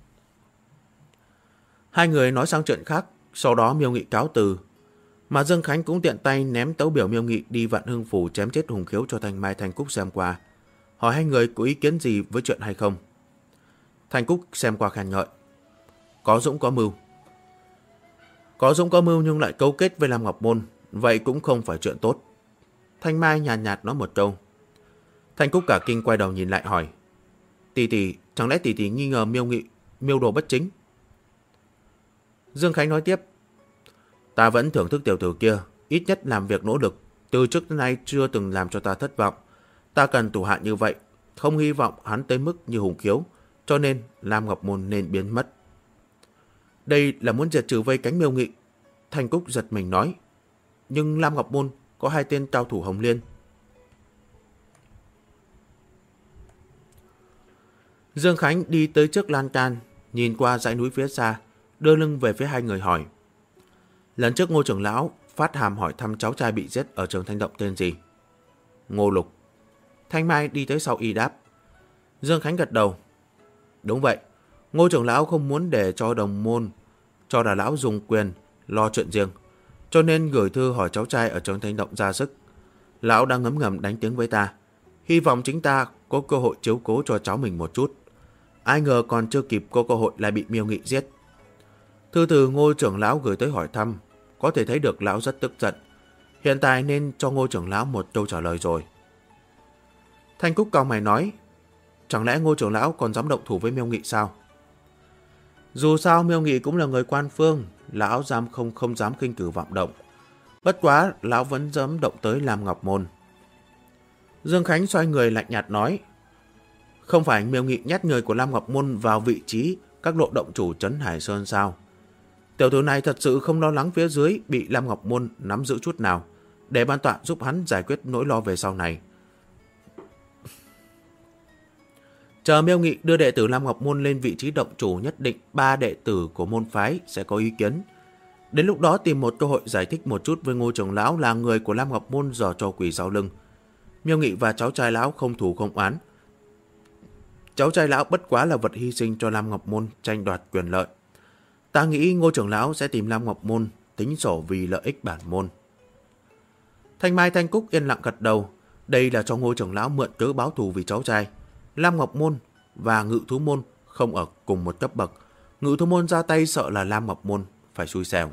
Hai người nói sang chuyện khác, sau đó Miêu Nghị cáo từ, mà Dương Khánh cũng tiện tay ném tấu biểu Miêu Nghị đi Vạn Hưng Phủ chém chết Hùng Khiếu cho Thanh Mai Thanh Cúc xem qua, hỏi hai người có ý kiến gì với chuyện hay không. Thanh Cúc xem qua khen ngợi. Có dũng có mưu. Có dũng có mưu nhưng lại cấu kết với Lam Ngọc Môn, vậy cũng không phải chuyện tốt. Thanh Mai nhàn nhạt nói một câu. Thanh Cúc cả kinh quay đầu nhìn lại hỏi, tỷ tỷ, chẳng lẽ tỷ tỷ nghi ngờ Miêu Nghị mưu đồ bất chính? Dương Khánh nói tiếp, ta vẫn thưởng thức tiểu tử kia, ít nhất làm việc nỗ lực, từ trước đến nay chưa từng làm cho ta thất vọng. Ta cần thủ hạ như vậy, không hy vọng hắn tới mức như Hùng Khiếu, cho nên Lam Ngọc Môn nên biến mất. Đây là muốn diệt trừ vây cánh Miêu Nghị. Thanh Cúc giật mình nói, nhưng Lam Ngọc Môn có 2 tên cao thủ Hồng Liên. Dương Khánh đi tới trước lan can, nhìn qua dãy núi phía xa, đưa lưng về phía hai người hỏi. Lần trước Ngô trưởng lão phát hàm hỏi thăm cháu trai bị giết ở trường Thanh Động tên gì? Ngô Lục. Thanh Mai đi tới sau y đáp. Dương Khánh gật đầu. Đúng vậy, Ngô trưởng lão không muốn để cho đồng môn, cho Đà lão dùng quyền lo chuyện riêng, cho nên gửi thư hỏi cháu trai ở trường Thanh Động ra sức. Lão đang ngấm ngầm đánh tiếng với ta, hy vọng chính ta có cơ hội chiếu cố cho cháu mình một chút. Ai ngờ còn chưa kịp có cơ hội lại bị Miêu Nghị giết. Thư từ Ngô trưởng lão gửi tới hỏi thăm, có thể thấy được lão rất tức giận. Hiện tại nên cho Ngô trưởng lão một câu trả lời rồi. Thanh Cúc cau mày nói, chẳng lẽ Ngô trưởng lão còn dám động thủ với Miêu Nghị sao? Dù sao Miêu Nghị cũng là người quan phương, lão không dám khinh cử vọng động. Bất quá lão vẫn dám động tới Lam Ngọc Môn. Dương Khánh xoay người lạnh nhạt nói, Không phải Miêu Nghị nhét người của Lam Ngọc Môn vào vị trí các lộ động chủ trấn Hải Sơn sao? Tiểu tử này thật sự không lo lắng phía dưới bị Lam Ngọc Môn nắm giữ chút nào, để ban tọa giúp hắn giải quyết nỗi lo về sau này. Chờ Miêu Nghị đưa đệ tử Lam Ngọc Môn lên vị trí động chủ, nhất định 3 đệ tử của môn phái sẽ có ý kiến. Đến lúc đó tìm một cơ hội giải thích một chút với Ngô trưởng lão là người của Lam Ngọc Môn giở trò quỷ sau lưng. Miêu Nghị và cháu trai lão không thù không oán. Cháu trai lão bất quá là vật hy sinh cho Lam Ngọc Môn tranh đoạt quyền lợi. Ta nghĩ Ngô trưởng lão sẽ tìm Lam Ngọc Môn tính sổ vì lợi ích bản môn. Thanh Mai Thanh Cúc yên lặng gật đầu. Đây là cho Ngô trưởng lão mượn cớ báo thù vì cháu trai. Lam Ngọc Môn và Ngự Thú Môn không ở cùng một cấp bậc. Ngự Thú Môn ra tay sợ là Lam Ngọc Môn phải xui xẻo.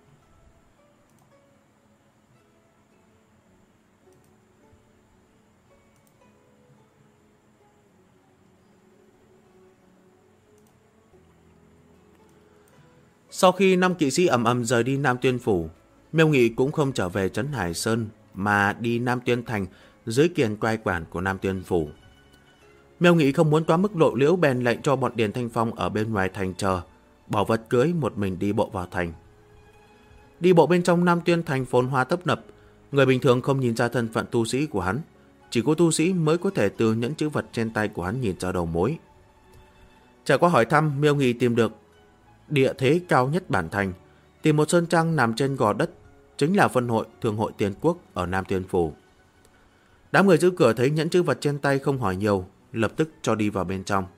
Sau khi 5 kỵ sĩ ầm ầm rời đi Nam Tuyên Phủ, Miêu Nghị cũng không trở về trấn Hải Sơn mà đi Nam Tuyên Thành dưới quyền cai quản của Nam Tuyên Phủ. Miêu Nghị không muốn quá mức lộ liễu bèn lệnh cho bọn Điền Thanh Phong ở bên ngoài thành chờ, bỏ vật cưới một mình đi bộ vào thành. Đi bộ bên trong Nam Tuyên Thành phồn hoa tấp nập, người bình thường không nhìn ra thân phận tu sĩ của hắn, chỉ có tu sĩ mới có thể từ những chữ vật trên tay của hắn nhìn ra đầu mối. Trải qua hỏi thăm, Miêu Nghị tìm được địa thế cao nhất bản thành, tìm một sơn trang nằm trên gò đất, chính là phân hội Thương hội Tiền Quốc ở Nam Tuyên Phủ. Đám người giữ cửa thấy nhẫn chữ vật trên tay không hỏi nhiều, lập tức cho đi vào bên trong.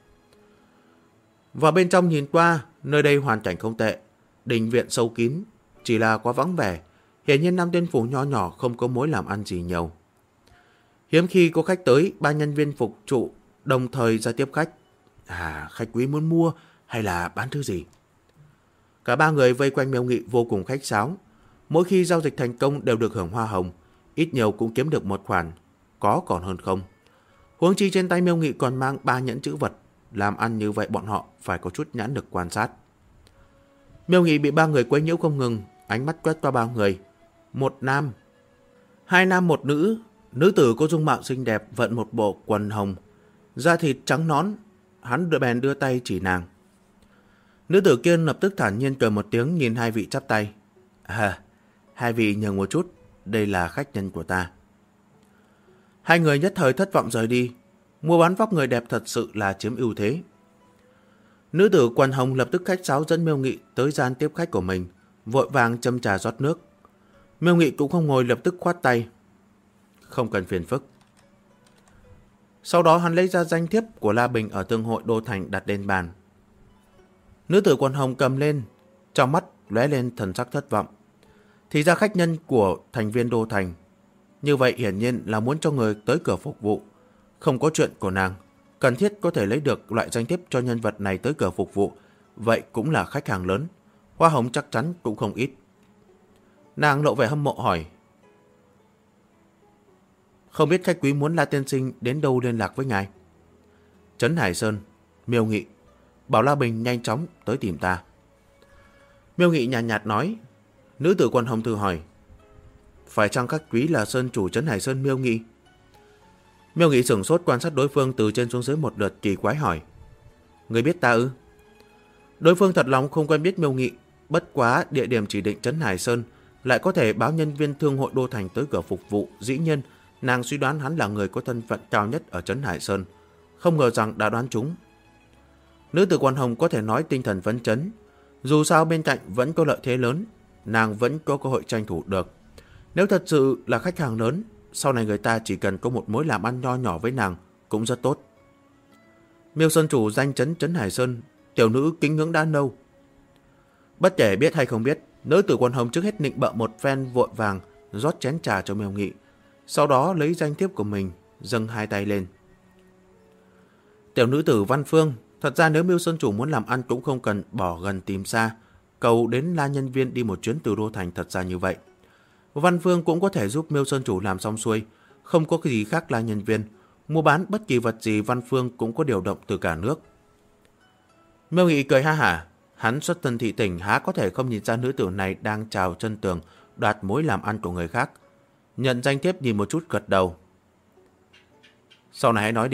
Vào bên trong nhìn qua, nơi đây hoàn cảnh không tệ, đình viện sâu kín, chỉ là quá vắng vẻ. Hiển nhiên Nam Tuyên Phủ nho nhỏ không có mối làm ăn gì nhiều. Hiếm khi có khách tới, 3 nhân viên phục trụ đồng thời ra tiếp khách. Khách quý muốn mua hay là bán thứ gì? Cả 3 người vây quanh Miêu Nghị vô cùng khách sáo. Mỗi khi giao dịch thành công đều được hưởng hoa hồng, ít nhiều cũng kiếm được một khoản, có còn hơn không. Huống chi trên tay Miêu Nghị còn mang 3 nhẫn chữ vật, làm ăn như vậy bọn họ phải có chút nhãn lực quan sát. Miêu Nghị bị 3 người quấy nhiễu không ngừng, ánh mắt quét qua 3 người. 1 nam, 2 nam 1 nữ. Nữ tử có dung mạo xinh đẹp, vận một bộ quần hồng, da thịt trắng nõn. Hắn bèn đưa tay chỉ nàng. Nữ tử kia lập tức thản nhiên cười một tiếng, nhìn 2 vị chắp tay. 2 vị nhường một chút, đây là khách nhân của ta. 2 người nhất thời thất vọng rời đi. Mua bán vóc người đẹp thật sự là chiếm ưu thế. Nữ tử quần hồng lập tức khách sáo dẫn Miêu Nghị tới gian tiếp khách của mình, vội vàng châm trà rót nước. Miêu Nghị cũng không ngồi, lập tức khoát tay. Không cần phiền phức. Sau đó hắn lấy ra danh thiếp của La Bình ở Thương hội Đô Thành đặt lên bàn. Nữ tử quần hồng cầm lên, trong mắt lóe lên thần sắc thất vọng. Thì ra khách nhân của thành viên Đô Thành. Như vậy hiển nhiên là muốn cho người tới cửa phục vụ. Không có chuyện của nàng, cần thiết có thể lấy được loại danh thiếp cho nhân vật này tới cửa phục vụ. Vậy cũng là khách hàng lớn, hoa hồng chắc chắn cũng không ít. Nàng lộ vẻ hâm mộ hỏi. Không biết khách quý muốn La tiên sinh đến đâu liên lạc với ngài? Trấn Hải Sơn, Miêu Nghị, bảo La Bình nhanh chóng tới tìm ta. Miêu Nghị nhàn nhạt nói. Nữ tử quần hồng thử hỏi. Phải chăng khách quý là sơn chủ Trấn Hải Sơn Miêu Nghị? Miêu Nghị sửng sốt quan sát đối phương từ trên xuống dưới một lượt, kỳ quái hỏi. Người biết ta ư? Đối phương thật lòng không quen biết Miêu Nghị, bất quá địa điểm chỉ định Trấn Hải Sơn lại có thể báo nhân viên Thương hội Đô Thành tới cửa phục vụ. Dĩ nhiên nàng suy đoán hắn là người có thân phận cao nhất ở Trấn Hải Sơn, không ngờ rằng đã đoán trúng. Nữ tử quần hồng có thể nói tinh thần phấn chấn. Dù sao bên cạnh vẫn có lợi thế lớn, nàng vẫn có cơ hội tranh thủ được. Nếu thật sự là khách hàng lớn, sau này người ta chỉ cần có một mối làm ăn nho nhỏ với nàng cũng rất tốt. Miêu Sơn chủ danh chấn Trấn Hải Sơn, tiểu nữ kính ngưỡng đã lâu. Bất kể biết hay không biết, nữ tử quần hồng trước hết nịnh bợ một phen, vội vàng rót chén trà cho Miêu Nghị, sau đó lấy danh thiếp của mình dâng 2 tay lên. Tiểu nữ tử Văn Phương, thật ra nếu Miêu Sơn chủ muốn làm ăn cũng không cần bỏ gần tìm xa, cầu đến La nhân viên đi một chuyến từ Đô Thành, thật ra như vậy. Văn Phương cũng có thể giúp Miêu Sơn chủ làm xong xuôi, không có cái gì khác La nhân viên, mua bán bất kỳ vật gì Văn Phương cũng có điều động từ cả nước. Miêu Nghị cười ha hả, hắn xuất thân thị tỉnh, há có thể không nhìn ra nữ tử này đang trào chân tường đoạt mối làm ăn của người khác. Nhận danh thiếp nhìn một chút gật đầu. Sau này hãy nói đi,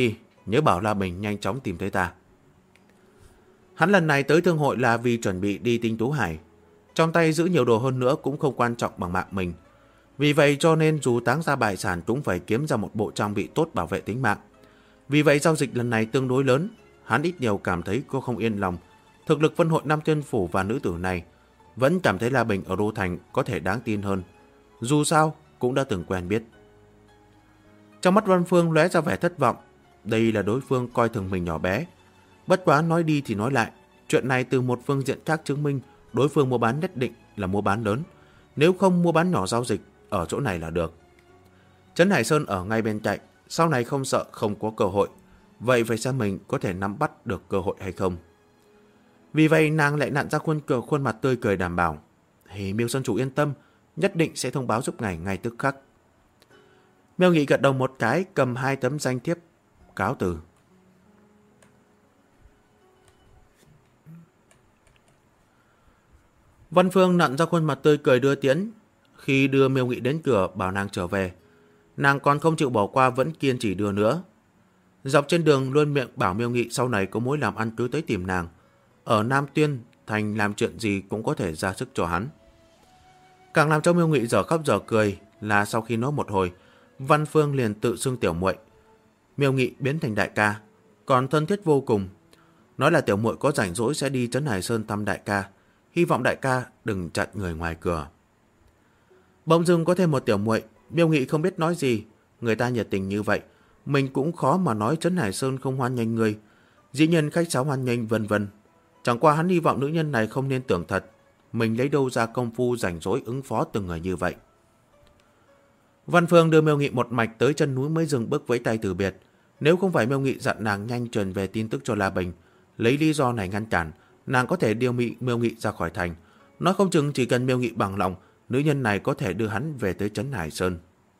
nhớ bảo La Bình nhanh chóng tìm thấy ta. Hắn lần này tới thương hội là vì chuẩn bị đi Tinh Tú Hải. Trong tay giữ nhiều đồ hơn nữa cũng không quan trọng bằng mạng mình. Vì vậy cho nên dù táng ra bại sản cũng phải kiếm ra một bộ trang bị tốt bảo vệ tính mạng. Vì vậy giao dịch lần này tương đối lớn. Hắn ít nhiều cảm thấy cô không yên lòng. Thực lực Vân Hội Nam Tiên Phủ và nữ tử này vẫn cảm thấy La Bình ở Đô Thành có thể đáng tin hơn. Dù sao cũng đã từng quen biết. Trong mắt Văn Phương lóe ra vẻ thất vọng. Đây là đối phương coi thường mình nhỏ bé. Bất quá nói đi thì nói lại, chuyện này từ một phương diện khác chứng minh đối phương mua bán nhất định là mua bán lớn. Nếu không mua bán nhỏ giao dịch ở chỗ này là được. Trấn Hải Sơn ở ngay bên cạnh, sau này không sợ không có cơ hội. Vậy phải xem mình có thể nắm bắt được cơ hội hay không. Vì vậy nàng lại nặn ra khuôn mặt tươi cười đảm bảo. Miêu Sơn chủ yên tâm, nhất định sẽ thông báo giúp ngài ngay tức khắc. Miêu Nghị gật đầu một cái, cầm 2 tấm danh thiếp cáo từ. Văn Phương nặn ra khuôn mặt tươi cười đưa tiễn. Khi đưa Miêu Nghị đến cửa bảo nàng trở về, nàng còn không chịu bỏ qua, vẫn kiên trì đưa nữa. Dọc trên đường luôn miệng bảo Miêu Nghị sau này có mối làm ăn cứ tới tìm nàng. Ở Nam Tuyên Thành làm chuyện gì cũng có thể ra sức cho hắn. Càng làm cho Miêu Nghị dở khóc dở cười là sau khi nói một hồi, Văn Phương liền tự xưng tiểu muội. Miêu Nghị biến thành đại ca, còn thân thiết vô cùng. Nói là tiểu muội có rảnh rỗi sẽ đi Trấn Hải Sơn thăm đại ca, hy vọng đại ca đừng chặn người ngoài cửa. Bỗng dưng có thêm một tiểu muội, Miêu Nghị không biết nói gì. Người ta nhiệt tình như vậy, mình cũng khó mà nói Trấn Hải Sơn không hoan nghênh người. Dĩ nhiên khách sáo hoan nghênh vân vân. Chẳng qua hắn hy vọng nữ nhân này không nên tưởng thật. Mình lấy đâu ra công phu rảnh rỗi ứng phó từng người như vậy. Văn Phương đưa Miêu Nghị một mạch tới chân núi mới dừng bước vẫy tay từ biệt. Nếu không phải Miêu Nghị dặn nàng nhanh truyền về tin tức cho La Bình, lấy lý do này ngăn cản, nàng có thể điều Miêu Nghị ra khỏi thành. Nói không chừng chỉ cần Miêu Nghị bằng lòng, nữ nhân này có thể đưa hắn về tới Trấn Hải Sơn.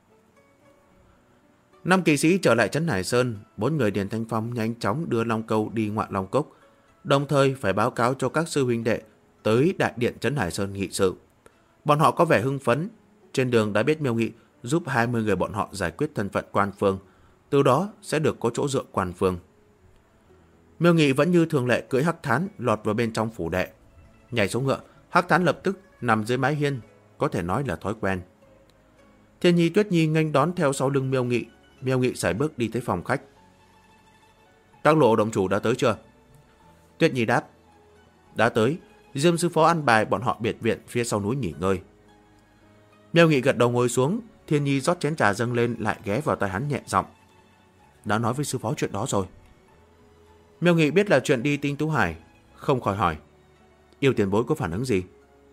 5 kỵ sĩ trở lại Trấn Hải Sơn, 4 người Điền Thanh Phong nhanh chóng đưa Long Câu đi Ngoạn Long Cốc, đồng thời phải báo cáo cho các sư huynh đệ tới đại điện Trấn Hải Sơn nghị sự. Bọn họ có vẻ hưng phấn, trên đường đã biết Miêu Nghị giúp 20 người bọn họ giải quyết thân phận quan phương, từ đó sẽ được có chỗ dựa quan phương. Miêu Nghị vẫn như thường lệ cưỡi hắc thán lọt vào bên trong phủ đệ. Nhảy xuống ngựa, hắc thán lập tức nằm dưới mái hiên, có thể nói là thói quen. Thiên Nhi Tuyết Nhi nghênh đón theo sau lưng Miêu Nghị. Miêu Nghị sải bước đi tới phòng khách. Các lộ động chủ đã tới chưa? Tuyết Nhi đáp. Đã tới, Diêm sư phó ăn bài bọn họ biệt viện phía sau núi nghỉ ngơi. Miêu Nghị gật đầu ngồi xuống. Thiên Nhi rót chén trà dâng lên, lại ghé vào tai hắn nhẹ giọng. Đã nói với sư phó chuyện đó rồi. Miêu Nghị biết là chuyện đi Tinh Tú Hải, không khỏi hỏi. Yêu tiền bối có phản ứng gì?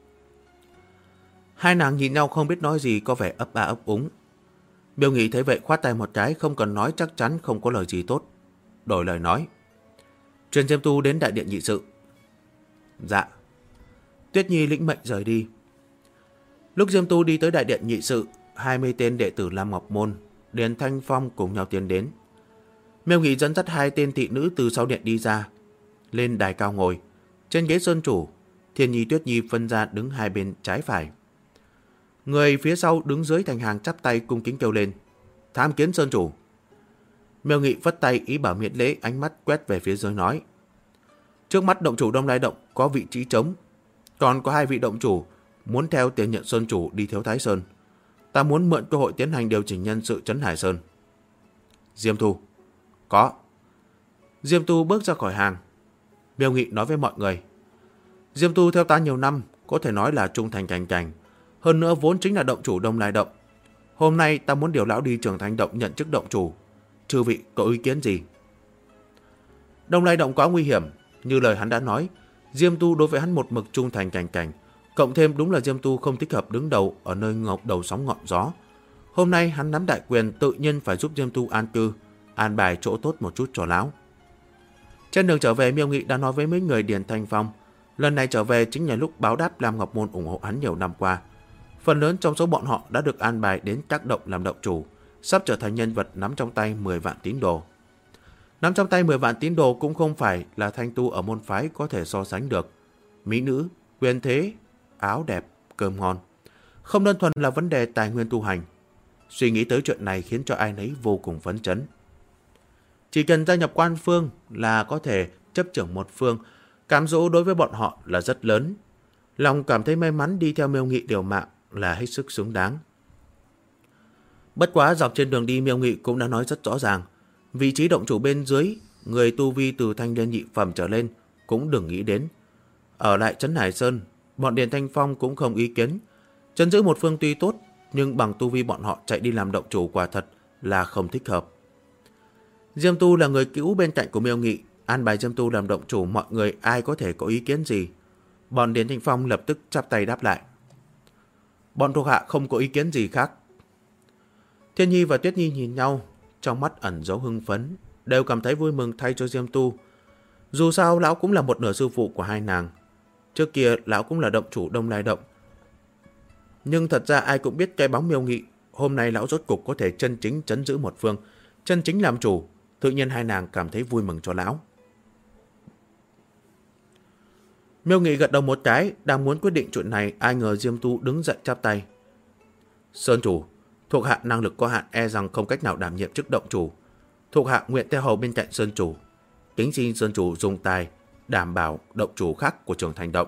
Hai nàng nhìn nhau không biết nói gì, có vẻ ấp a ấp úng. Miêu Nghị thấy vậy khoát tay một cái, không cần nói chắc chắn không có lời gì tốt. Đổi lời nói. Truyền Diêm Tu đến đại điện nghị sự. Dạ. Tuyết Nhi lĩnh mệnh rời đi. Lúc Diêm Tu đi tới đại điện nghị sự, 20 tên đệ tử Lam Ngọc Môn, Điền Thanh Phong cùng nhau tiến đến. Miêu Nghị dẫn dắt 2 tên thị nữ từ sau điện đi ra. Lên đài cao ngồi. Trên ghế sơn chủ, Thiên Nhi Tuyết Nhi phân ra đứng hai bên trái phải. Người phía sau đứng dưới thành hàng chắp tay cung kính kêu lên. Tham kiến sơn chủ. Miêu Nghị vất tay ý bảo miễn lễ, ánh mắt quét về phía dưới nói. Trước mắt động chủ Đông Lai Động có vị trí trống. Còn có 2 vị động chủ muốn theo tiền nhận sơn chủ đi Thiếu Thái Sơn. Ta muốn mượn cơ hội tiến hành điều chỉnh nhân sự Trấn Hải Sơn. Diêm Tu. Có. Diêm Tu bước ra khỏi hàng. Miêu Nghị nói với mọi người. Diêm Tu theo ta nhiều năm, có thể nói là trung thành cảnh cảnh. Hơn nữa vốn chính là động chủ Đông Lai Động. Hôm nay ta muốn điều lão đi Trường Thanh Động nhận chức động chủ. Chư vị có ý kiến gì? Đông Lai Động quá nguy hiểm. Như lời hắn đã nói, Diêm Tu đối với hắn một mực trung thành cảnh cảnh. Cộng thêm đúng là Diêm Tu không thích hợp đứng đầu ở nơi ngọc đầu sóng ngọn gió. Hôm nay hắn nắm đại quyền, tự nhiên phải giúp Diêm Tu an cư, an bài chỗ tốt một chút cho lão. Trên đường trở về, Miêu Nghị đã nói với mấy người Điền Thanh Phong, lần này trở về chính là lúc báo đáp Lam Ngọc Môn ủng hộ hắn nhiều năm qua. Phần lớn trong số bọn họ đã được an bài đến các động làm động chủ, sắp trở thành nhân vật nắm trong tay 10 vạn tín đồ. Nắm trong tay 10 vạn tín đồ cũng không phải là thanh tu ở môn phái có thể so sánh được. Mỹ nữ, quyền thế, áo đẹp, cơm ngon. Không đơn thuần là vấn đề tài nguyên tu hành. Suy nghĩ tới chuyện này khiến cho ai nấy vô cùng phấn chấn. Chỉ cần gia nhập quan phương là có thể chấp trưởng một phương, cám dỗ đối với bọn họ là rất lớn. Lòng cảm thấy may mắn đi theo Miêu Nghị liều mạng là hết sức xứng đáng. Bất quá dọc trên đường đi Miêu Nghị cũng đã nói rất rõ ràng, vị trí động chủ bên dưới, người tu vi từ thanh niên nhị phẩm trở lên cũng đừng nghĩ đến. Ở lại trấn Hải Sơn, bọn Điền Thanh Phong cũng không ý kiến. Trấn giữ một phương tuy tốt, nhưng bằng tu vi bọn họ chạy đi làm động chủ quả thật là không thích hợp. Diêm Tu là người cữu bên cạnh của Miêu Nghị, an bài Diêm Tu làm động chủ, mọi người ai có thể có ý kiến gì. Bọn Điền Thanh Phong lập tức chắp tay đáp lại. Bọn thuộc hạ không có ý kiến gì khác. Thiên Nhi và Tuyết Nhi nhìn nhau, trong mắt ẩn dấu hưng phấn, đều cảm thấy vui mừng thay cho Diêm Tu. Dù sao lão cũng là một nửa sư phụ của hai nàng. Trước kia lão cũng là động chủ Đông Lai Động. Nhưng thật ra ai cũng biết cái bóng Miêu Nghị, hôm nay lão rốt cục có thể chân chính trấn giữ một phương, chân chính làm chủ, tự nhiên hai nàng cảm thấy vui mừng cho lão. Miêu Nghị gật đầu một cái, đang muốn quyết định chuyện này, ai ngờ Diêm Tu đứng dậy chắp tay. Sơn chủ, thuộc hạ năng lực có hạn, e rằng không cách nào đảm nhiệm chức động chủ. Thuộc hạ nguyện theo hầu bên cạnh Sơn chủ. Kính xin Sơn chủ dùng tài đảm bảo động chủ khác của Trường Thành Động.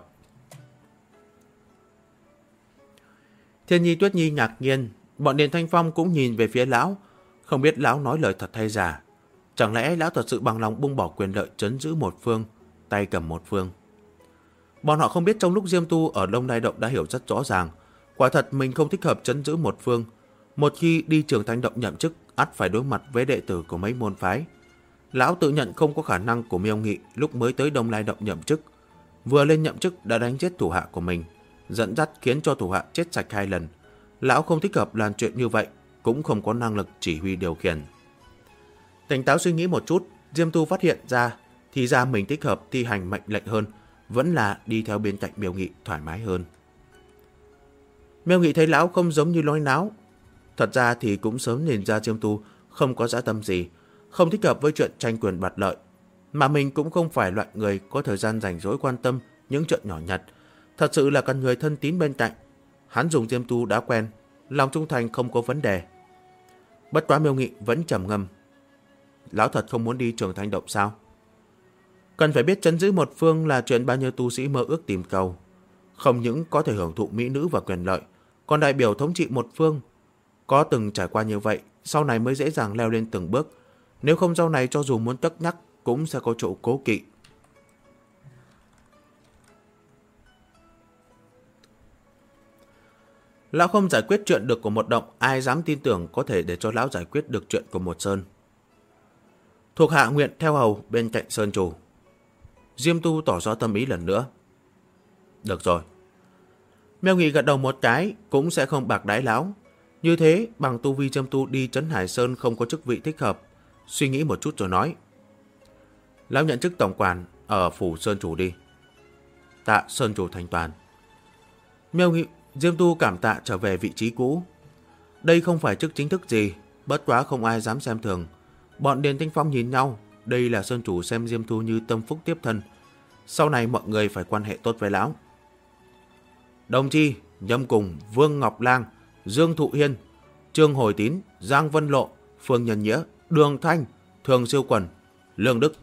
Thiên Nhi Tuyết Nhi ngạc nhiên, bọn Điền Thanh Phong cũng nhìn về phía lão, không biết lão nói lời thật hay giả. Chẳng lẽ lão thật sự bằng lòng buông bỏ quyền lợi trấn giữ một phương, tay cầm một phương. Bọn họ không biết trong lúc Diêm Tu ở Đông Lai Động đã hiểu rất rõ ràng, quả thật mình không thích hợp trấn giữ một phương. Một khi đi Trường Thanh Động nhậm chức, ắt phải đối mặt với đệ tử của mấy môn phái. Lão tự nhận không có khả năng của Miêu Nghị lúc mới tới Đông Lai Động nhậm chức. Vừa lên nhậm chức đã đánh chết thủ hạ của mình, dẫn dắt khiến cho thủ hạ chết sạch 2 lần. Lão không thích hợp làm chuyện như vậy, cũng không có năng lực chỉ huy điều khiển. Tỉnh táo suy nghĩ một chút, Diêm Tu phát hiện ra thì ra mình thích hợp thi hành mệnh lệnh hơn, vẫn là đi theo bên cạnh Miêu Nghị thoải mái hơn. Miêu Nghị thấy lão không giống như nói láo, thật ra thì cũng sớm nhìn ra Diêm Tu không có dã tâm gì, không thích hợp với chuyện tranh quyền đoạt lợi, mà mình cũng không phải loại người có thời gian rảnh rỗi quan tâm những chuyện nhỏ nhặt, thật sự là cần người thân tín bên cạnh. Hắn dùng Diêm Tu đã quen, lòng trung thành không có vấn đề. Bất quá Miêu Nghị vẫn trầm ngâm. Lão thật không muốn đi Trường Thanh Động sao? Cần phải biết trấn giữ một phương là chuyện bao nhiêu tu sĩ mơ ước tìm cầu. Không những có thể hưởng thụ mỹ nữ và quyền lợi, còn đại biểu thống trị một phương. Có từng trải qua như vậy, sau này mới dễ dàng leo lên từng bước. Nếu không sau này cho dù muốn cất nhắc, cũng sẽ có chỗ cố kỵ. Lão không giải quyết chuyện được của một động, ai dám tin tưởng có thể để cho lão giải quyết được chuyện của một sơn. Thuộc hạ nguyện theo hầu bên cạnh sơn chủ. Diêm Tu tỏ rõ tâm ý lần nữa. Được rồi. Miêu Nghị gật đầu một cái, cũng sẽ không bạc đái lão. Như thế, bằng tu vi Diêm Tu đi trấn Hải Sơn không có chức vị thích hợp. Suy nghĩ một chút rồi nói. Lão nhận chức tổng quản ở phủ sơn chủ đi. Tạ sơn chủ thành toàn. Miêu Nghị, Diêm Tu cảm tạ trở về vị trí cũ. Đây không phải chức chính thức gì, bất quá không ai dám xem thường. Bọn Điền Thanh Phong nhìn nhau, đây là sơn chủ xem Diêm Tu như tâm phúc tiếp thân. Sau này mọi người phải quan hệ tốt với lão. Đồng Chi, Nhâm Cùng, Vương Ngọc Lang, Dương Thụ Hiên, Trương Hồi Tín, Giang Vân Lộ, Phương Nhân Nghĩa, Đường Thanh, Thường Siêu Quần, Lương Đức.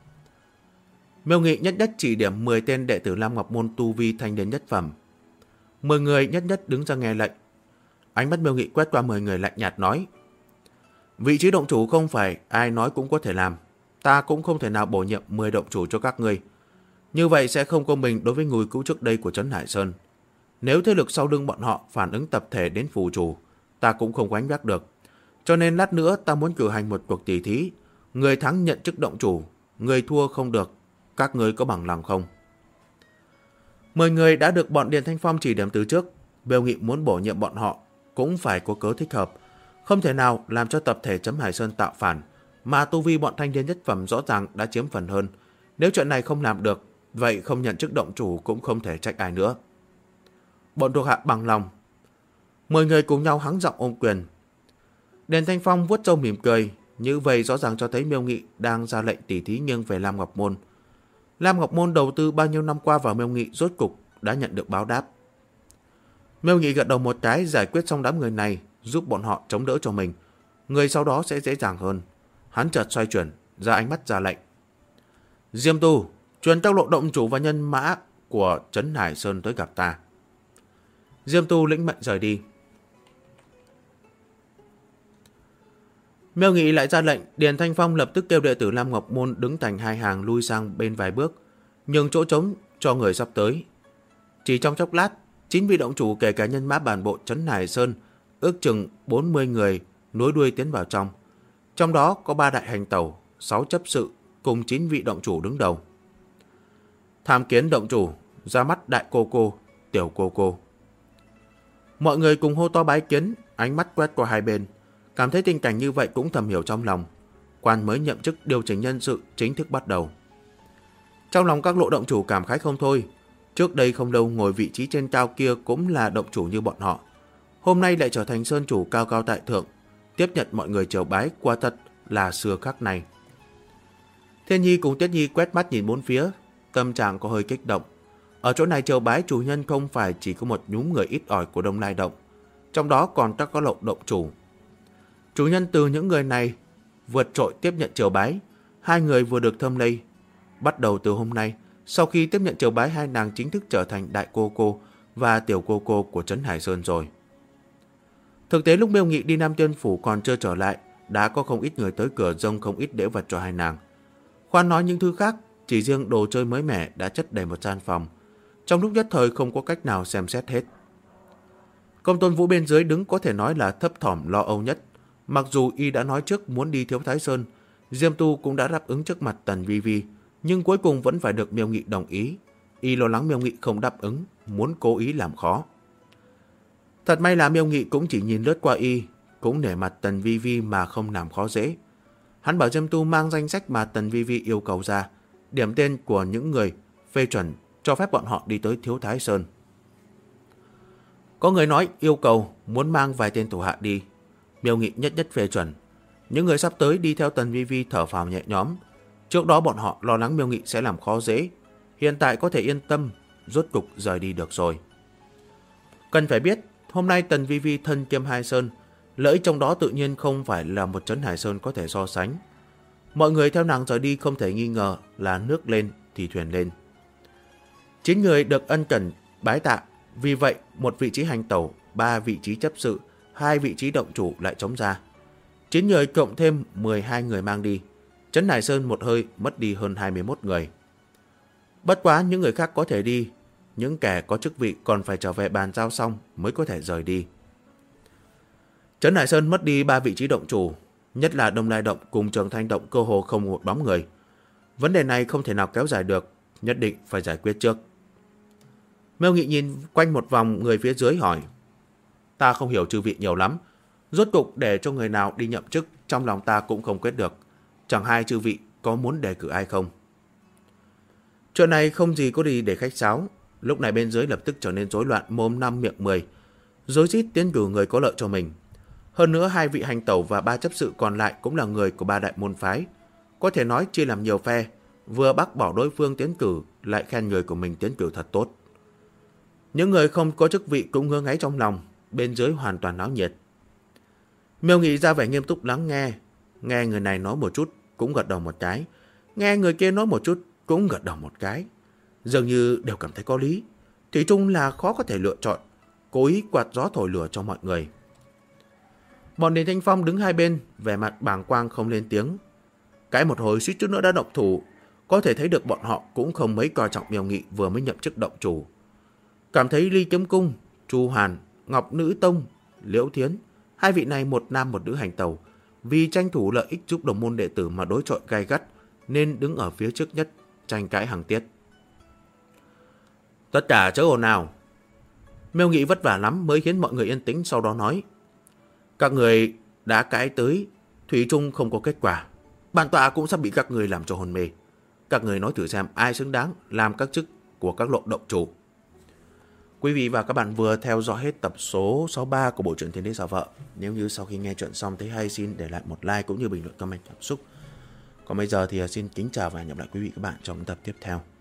Miêu Nghị nhất nhất chỉ điểm 10 tên đệ tử Lam Ngọc Môn tu vi thanh đến nhất phẩm. 10 người nhất nhất đứng ra nghe lệnh. Ánh mắt Miêu Nghị quét qua 10 người lạnh nhạt nói. Vị trí động chủ không phải ai nói cũng có thể làm. Ta cũng không thể nào bổ nhiệm 10 động chủ cho các ngươi. Như vậy sẽ không công bình đối với người cũ trước đây của trấn Hải Sơn. Nếu thế lực sau lưng bọn họ phản ứng tập thể đến phù chủ, ta cũng không gánh vác được. Cho nên lát nữa ta muốn cử hành một cuộc tỷ thí. Người thắng nhận chức động chủ, người thua không được. Các ngươi có bằng lòng không? 10 người đã được bọn Điền Thanh Phong chỉ điểm từ trước. Miêu Nghị muốn bổ nhiệm bọn họ cũng phải có cớ thích hợp. Không thể nào làm cho tập thể chấm Hải Sơn tạo phản, mà tu vi bọn thanh niên nhất phẩm rõ ràng đã chiếm phần hơn. Nếu chuyện này không làm được, vậy không nhận chức động chủ cũng không thể trách ai nữa. Bọn thuộc hạ bằng lòng. 10 người cùng nhau hắng giọng ôm quyền. Điền Thanh Phong vuốt râu mỉm cười, như vậy rõ ràng cho thấy Miêu Nghị đang ra lệnh tỉ thí nghiêng về Lam Ngọc Môn. Lam Ngọc Môn đầu tư bao nhiêu năm qua vào Miêu Nghị rốt cục đã nhận được báo đáp. Miêu Nghị gật đầu một cái, giải quyết xong đám người này, giúp bọn họ chống đỡ cho mình. Người sau đó sẽ dễ dàng hơn. Hắn chợt xoay chuyển, ra ánh mắt ra lệnh. Diêm Tu, truyền các lộ động chủ và nhân mã của Trấn Hải Sơn tới gặp ta. Diêm Tu lĩnh mệnh rời đi. Miêu Nghị lại ra lệnh, Điền Thanh Phong lập tức kêu đệ tử Lam Ngọc Môn đứng thành hai hàng lui sang bên vài bước, nhường chỗ trống cho người sắp tới. Chỉ trong chốc lát, 9 vị động chủ kể cả nhân mã bản bộ Trấn Hải Sơn, ước chừng 40 người nối đuôi tiến vào trong. Trong đó có 3 đại hành tẩu, 6 chấp sự cùng 9 vị động chủ đứng đầu. Tham kiến động chủ, ra mắt đại cô cô, tiểu cô cô. Mọi người cùng hô to bái kiến, ánh mắt quét qua hai bên. Cảm thấy tình cảnh như vậy cũng thầm hiểu trong lòng. Quan mới nhậm chức điều chỉnh nhân sự chính thức bắt đầu. Trong lòng các lộ động chủ cảm khái không thôi. Trước đây không lâu ngồi vị trí trên cao kia cũng là động chủ như bọn họ. Hôm nay lại trở thành sơn chủ cao cao tại thượng. Tiếp nhận mọi người triều bái quả thật là xưa khắc này. Thiên Nhi cùng Tiết Nhi quét mắt nhìn bốn phía. Tâm trạng có hơi kích động. Ở chỗ này triều bái chủ nhân không phải chỉ có một nhúm người ít ỏi của Đông Lai Động. Trong đó còn các có lộ động chủ. Chủ nhân từ những người này vượt trội tiếp nhận triều bái. Hai người vừa được thâm lây. Bắt đầu từ hôm nay, sau khi tiếp nhận triều bái, hai nàng chính thức trở thành đại cô cô và tiểu cô cô của Trấn Hải Sơn rồi. Thực tế lúc Miêu Nghị đi Nam Tiên Phủ còn chưa trở lại, đã có không ít người tới cửa dâng không ít lễ vật cho hai nàng. Khoan nói những thứ khác, chỉ riêng đồ chơi mới mẻ đã chất đầy một gian phòng. Trong lúc nhất thời không có cách nào xem xét hết. Công Tôn Vũ bên dưới đứng có thể nói là thấp thỏm lo âu nhất. Mặc dù y đã nói trước muốn đi Thiếu Thái Sơn, Diêm Tu cũng đã đáp ứng trước mặt Tần Vi Vi, nhưng cuối cùng vẫn phải được Miêu Nghị đồng ý. Y lo lắng Miêu Nghị không đáp ứng, muốn cố ý làm khó. Thật may là Miêu Nghị cũng chỉ nhìn lướt qua y, cũng nể mặt Tần Vi Vi mà không làm khó dễ. Hắn bảo Diêm Tu mang danh sách mà Tần Vi Vi yêu cầu ra, điểm tên của những người phê chuẩn cho phép bọn họ đi tới Thiếu Thái Sơn. Có người nói yêu cầu muốn mang vài tên thủ hạ đi. Miêu Nghị nhất nhất phê chuẩn. Những người sắp tới đi theo Tần Vi Vi thở phào nhẹ nhõm. Trước đó bọn họ lo lắng Miêu Nghị sẽ làm khó dễ. Hiện tại có thể yên tâm, rốt cục rời đi được rồi. Cần phải biết, hôm nay Tần Vi Vi thân kiêm hai sơn, lợi ích trong đó tự nhiên không phải là một Trấn Hải Sơn có thể so sánh. Mọi người theo nàng rời đi không thể nghi ngờ là nước lên thì thuyền lên. 9 người được ân cần bái tạ, vì vậy một vị trí hành tẩu, 3 vị trí chấp sự, 2 vị trí động chủ lại trống ra. 9 người cộng thêm 12 người mang đi. Trấn Hải Sơn một hơi mất đi hơn 21 người. Bất quá những người khác có thể đi, những kẻ có chức vị còn phải trở về bàn giao xong mới có thể rời đi. Trấn Hải Sơn mất đi 3 vị trí động chủ, nhất là Đông Lai Động cùng Trường Thanh Động cơ hồ không một bóng người. Vấn đề này không thể nào kéo dài được, nhất định phải giải quyết trước. Miêu Nghị nhìn quanh một vòng người phía dưới hỏi: Ta không hiểu chư vị nhiều lắm, rốt cục để cho người nào đi nhậm chức trong lòng ta cũng không quyết được. Chẳng hai chư vị có muốn đề cử ai không? Chuyện này không gì có gì để khách sáo. Lúc này bên dưới lập tức trở nên rối loạn, mồm 5 miệng 10, rối rít tiến cử người có lợi cho mình. Hơn nữa 2 vị hành tẩu và 3 chấp sự còn lại cũng là người của 3 đại môn phái, có thể nói chia làm nhiều phe, vừa bác bỏ đối phương tiến cử lại khen người của mình tiến cử thật tốt. Những người không có chức vị cũng ngơ ngáy trong lòng, bên dưới hoàn toàn náo nhiệt. Miêu Nghị ra vẻ nghiêm túc lắng nghe, nghe người này nói một chút cũng gật đầu một cái, nghe người kia nói một chút cũng gật đầu một cái, dường như đều cảm thấy có lý. Thủy chung là khó có thể lựa chọn, cố ý quạt gió thổi lửa cho mọi người. Bọn Điền Thanh Phong đứng hai bên, vẻ mặt bàng quang không lên tiếng. Cái một hồi suýt chút nữa đã động thủ, có thể thấy được bọn họ cũng không mấy coi trọng Miêu Nghị vừa mới nhậm chức động chủ. Cảm thấy Ly Kiếm Cung, Chu Hàn, Ngọc Nữ Tông, Liễu Thiến, hai vị này một nam một nữ hành tẩu, vì tranh thủ lợi ích giúp đồng môn đệ tử mà đối chọi gay gắt, nên đứng ở phía trước nhất, tranh cãi hàng tiết. Tất cả chớ ồn nào. Miêu Nghị vất vả lắm mới khiến mọi người yên tĩnh, sau đó nói: Các người đã cãi tới, thủy chung không có kết quả. Bản tọa cũng sắp bị các người làm cho hồn mê. Các người nói thử xem ai xứng đáng làm các chức của các lộ động chủ. Quý vị và các bạn vừa theo dõi hết tập số 63 của bộ truyện Thiên Đế Giả Vợ. Nếu như sau khi nghe chuyện xong thấy hay, xin để lại một like cũng như bình luận comment cảm xúc. Còn bây giờ thì xin kính chào và hẹn gặp lại quý vị các bạn trong tập tiếp theo.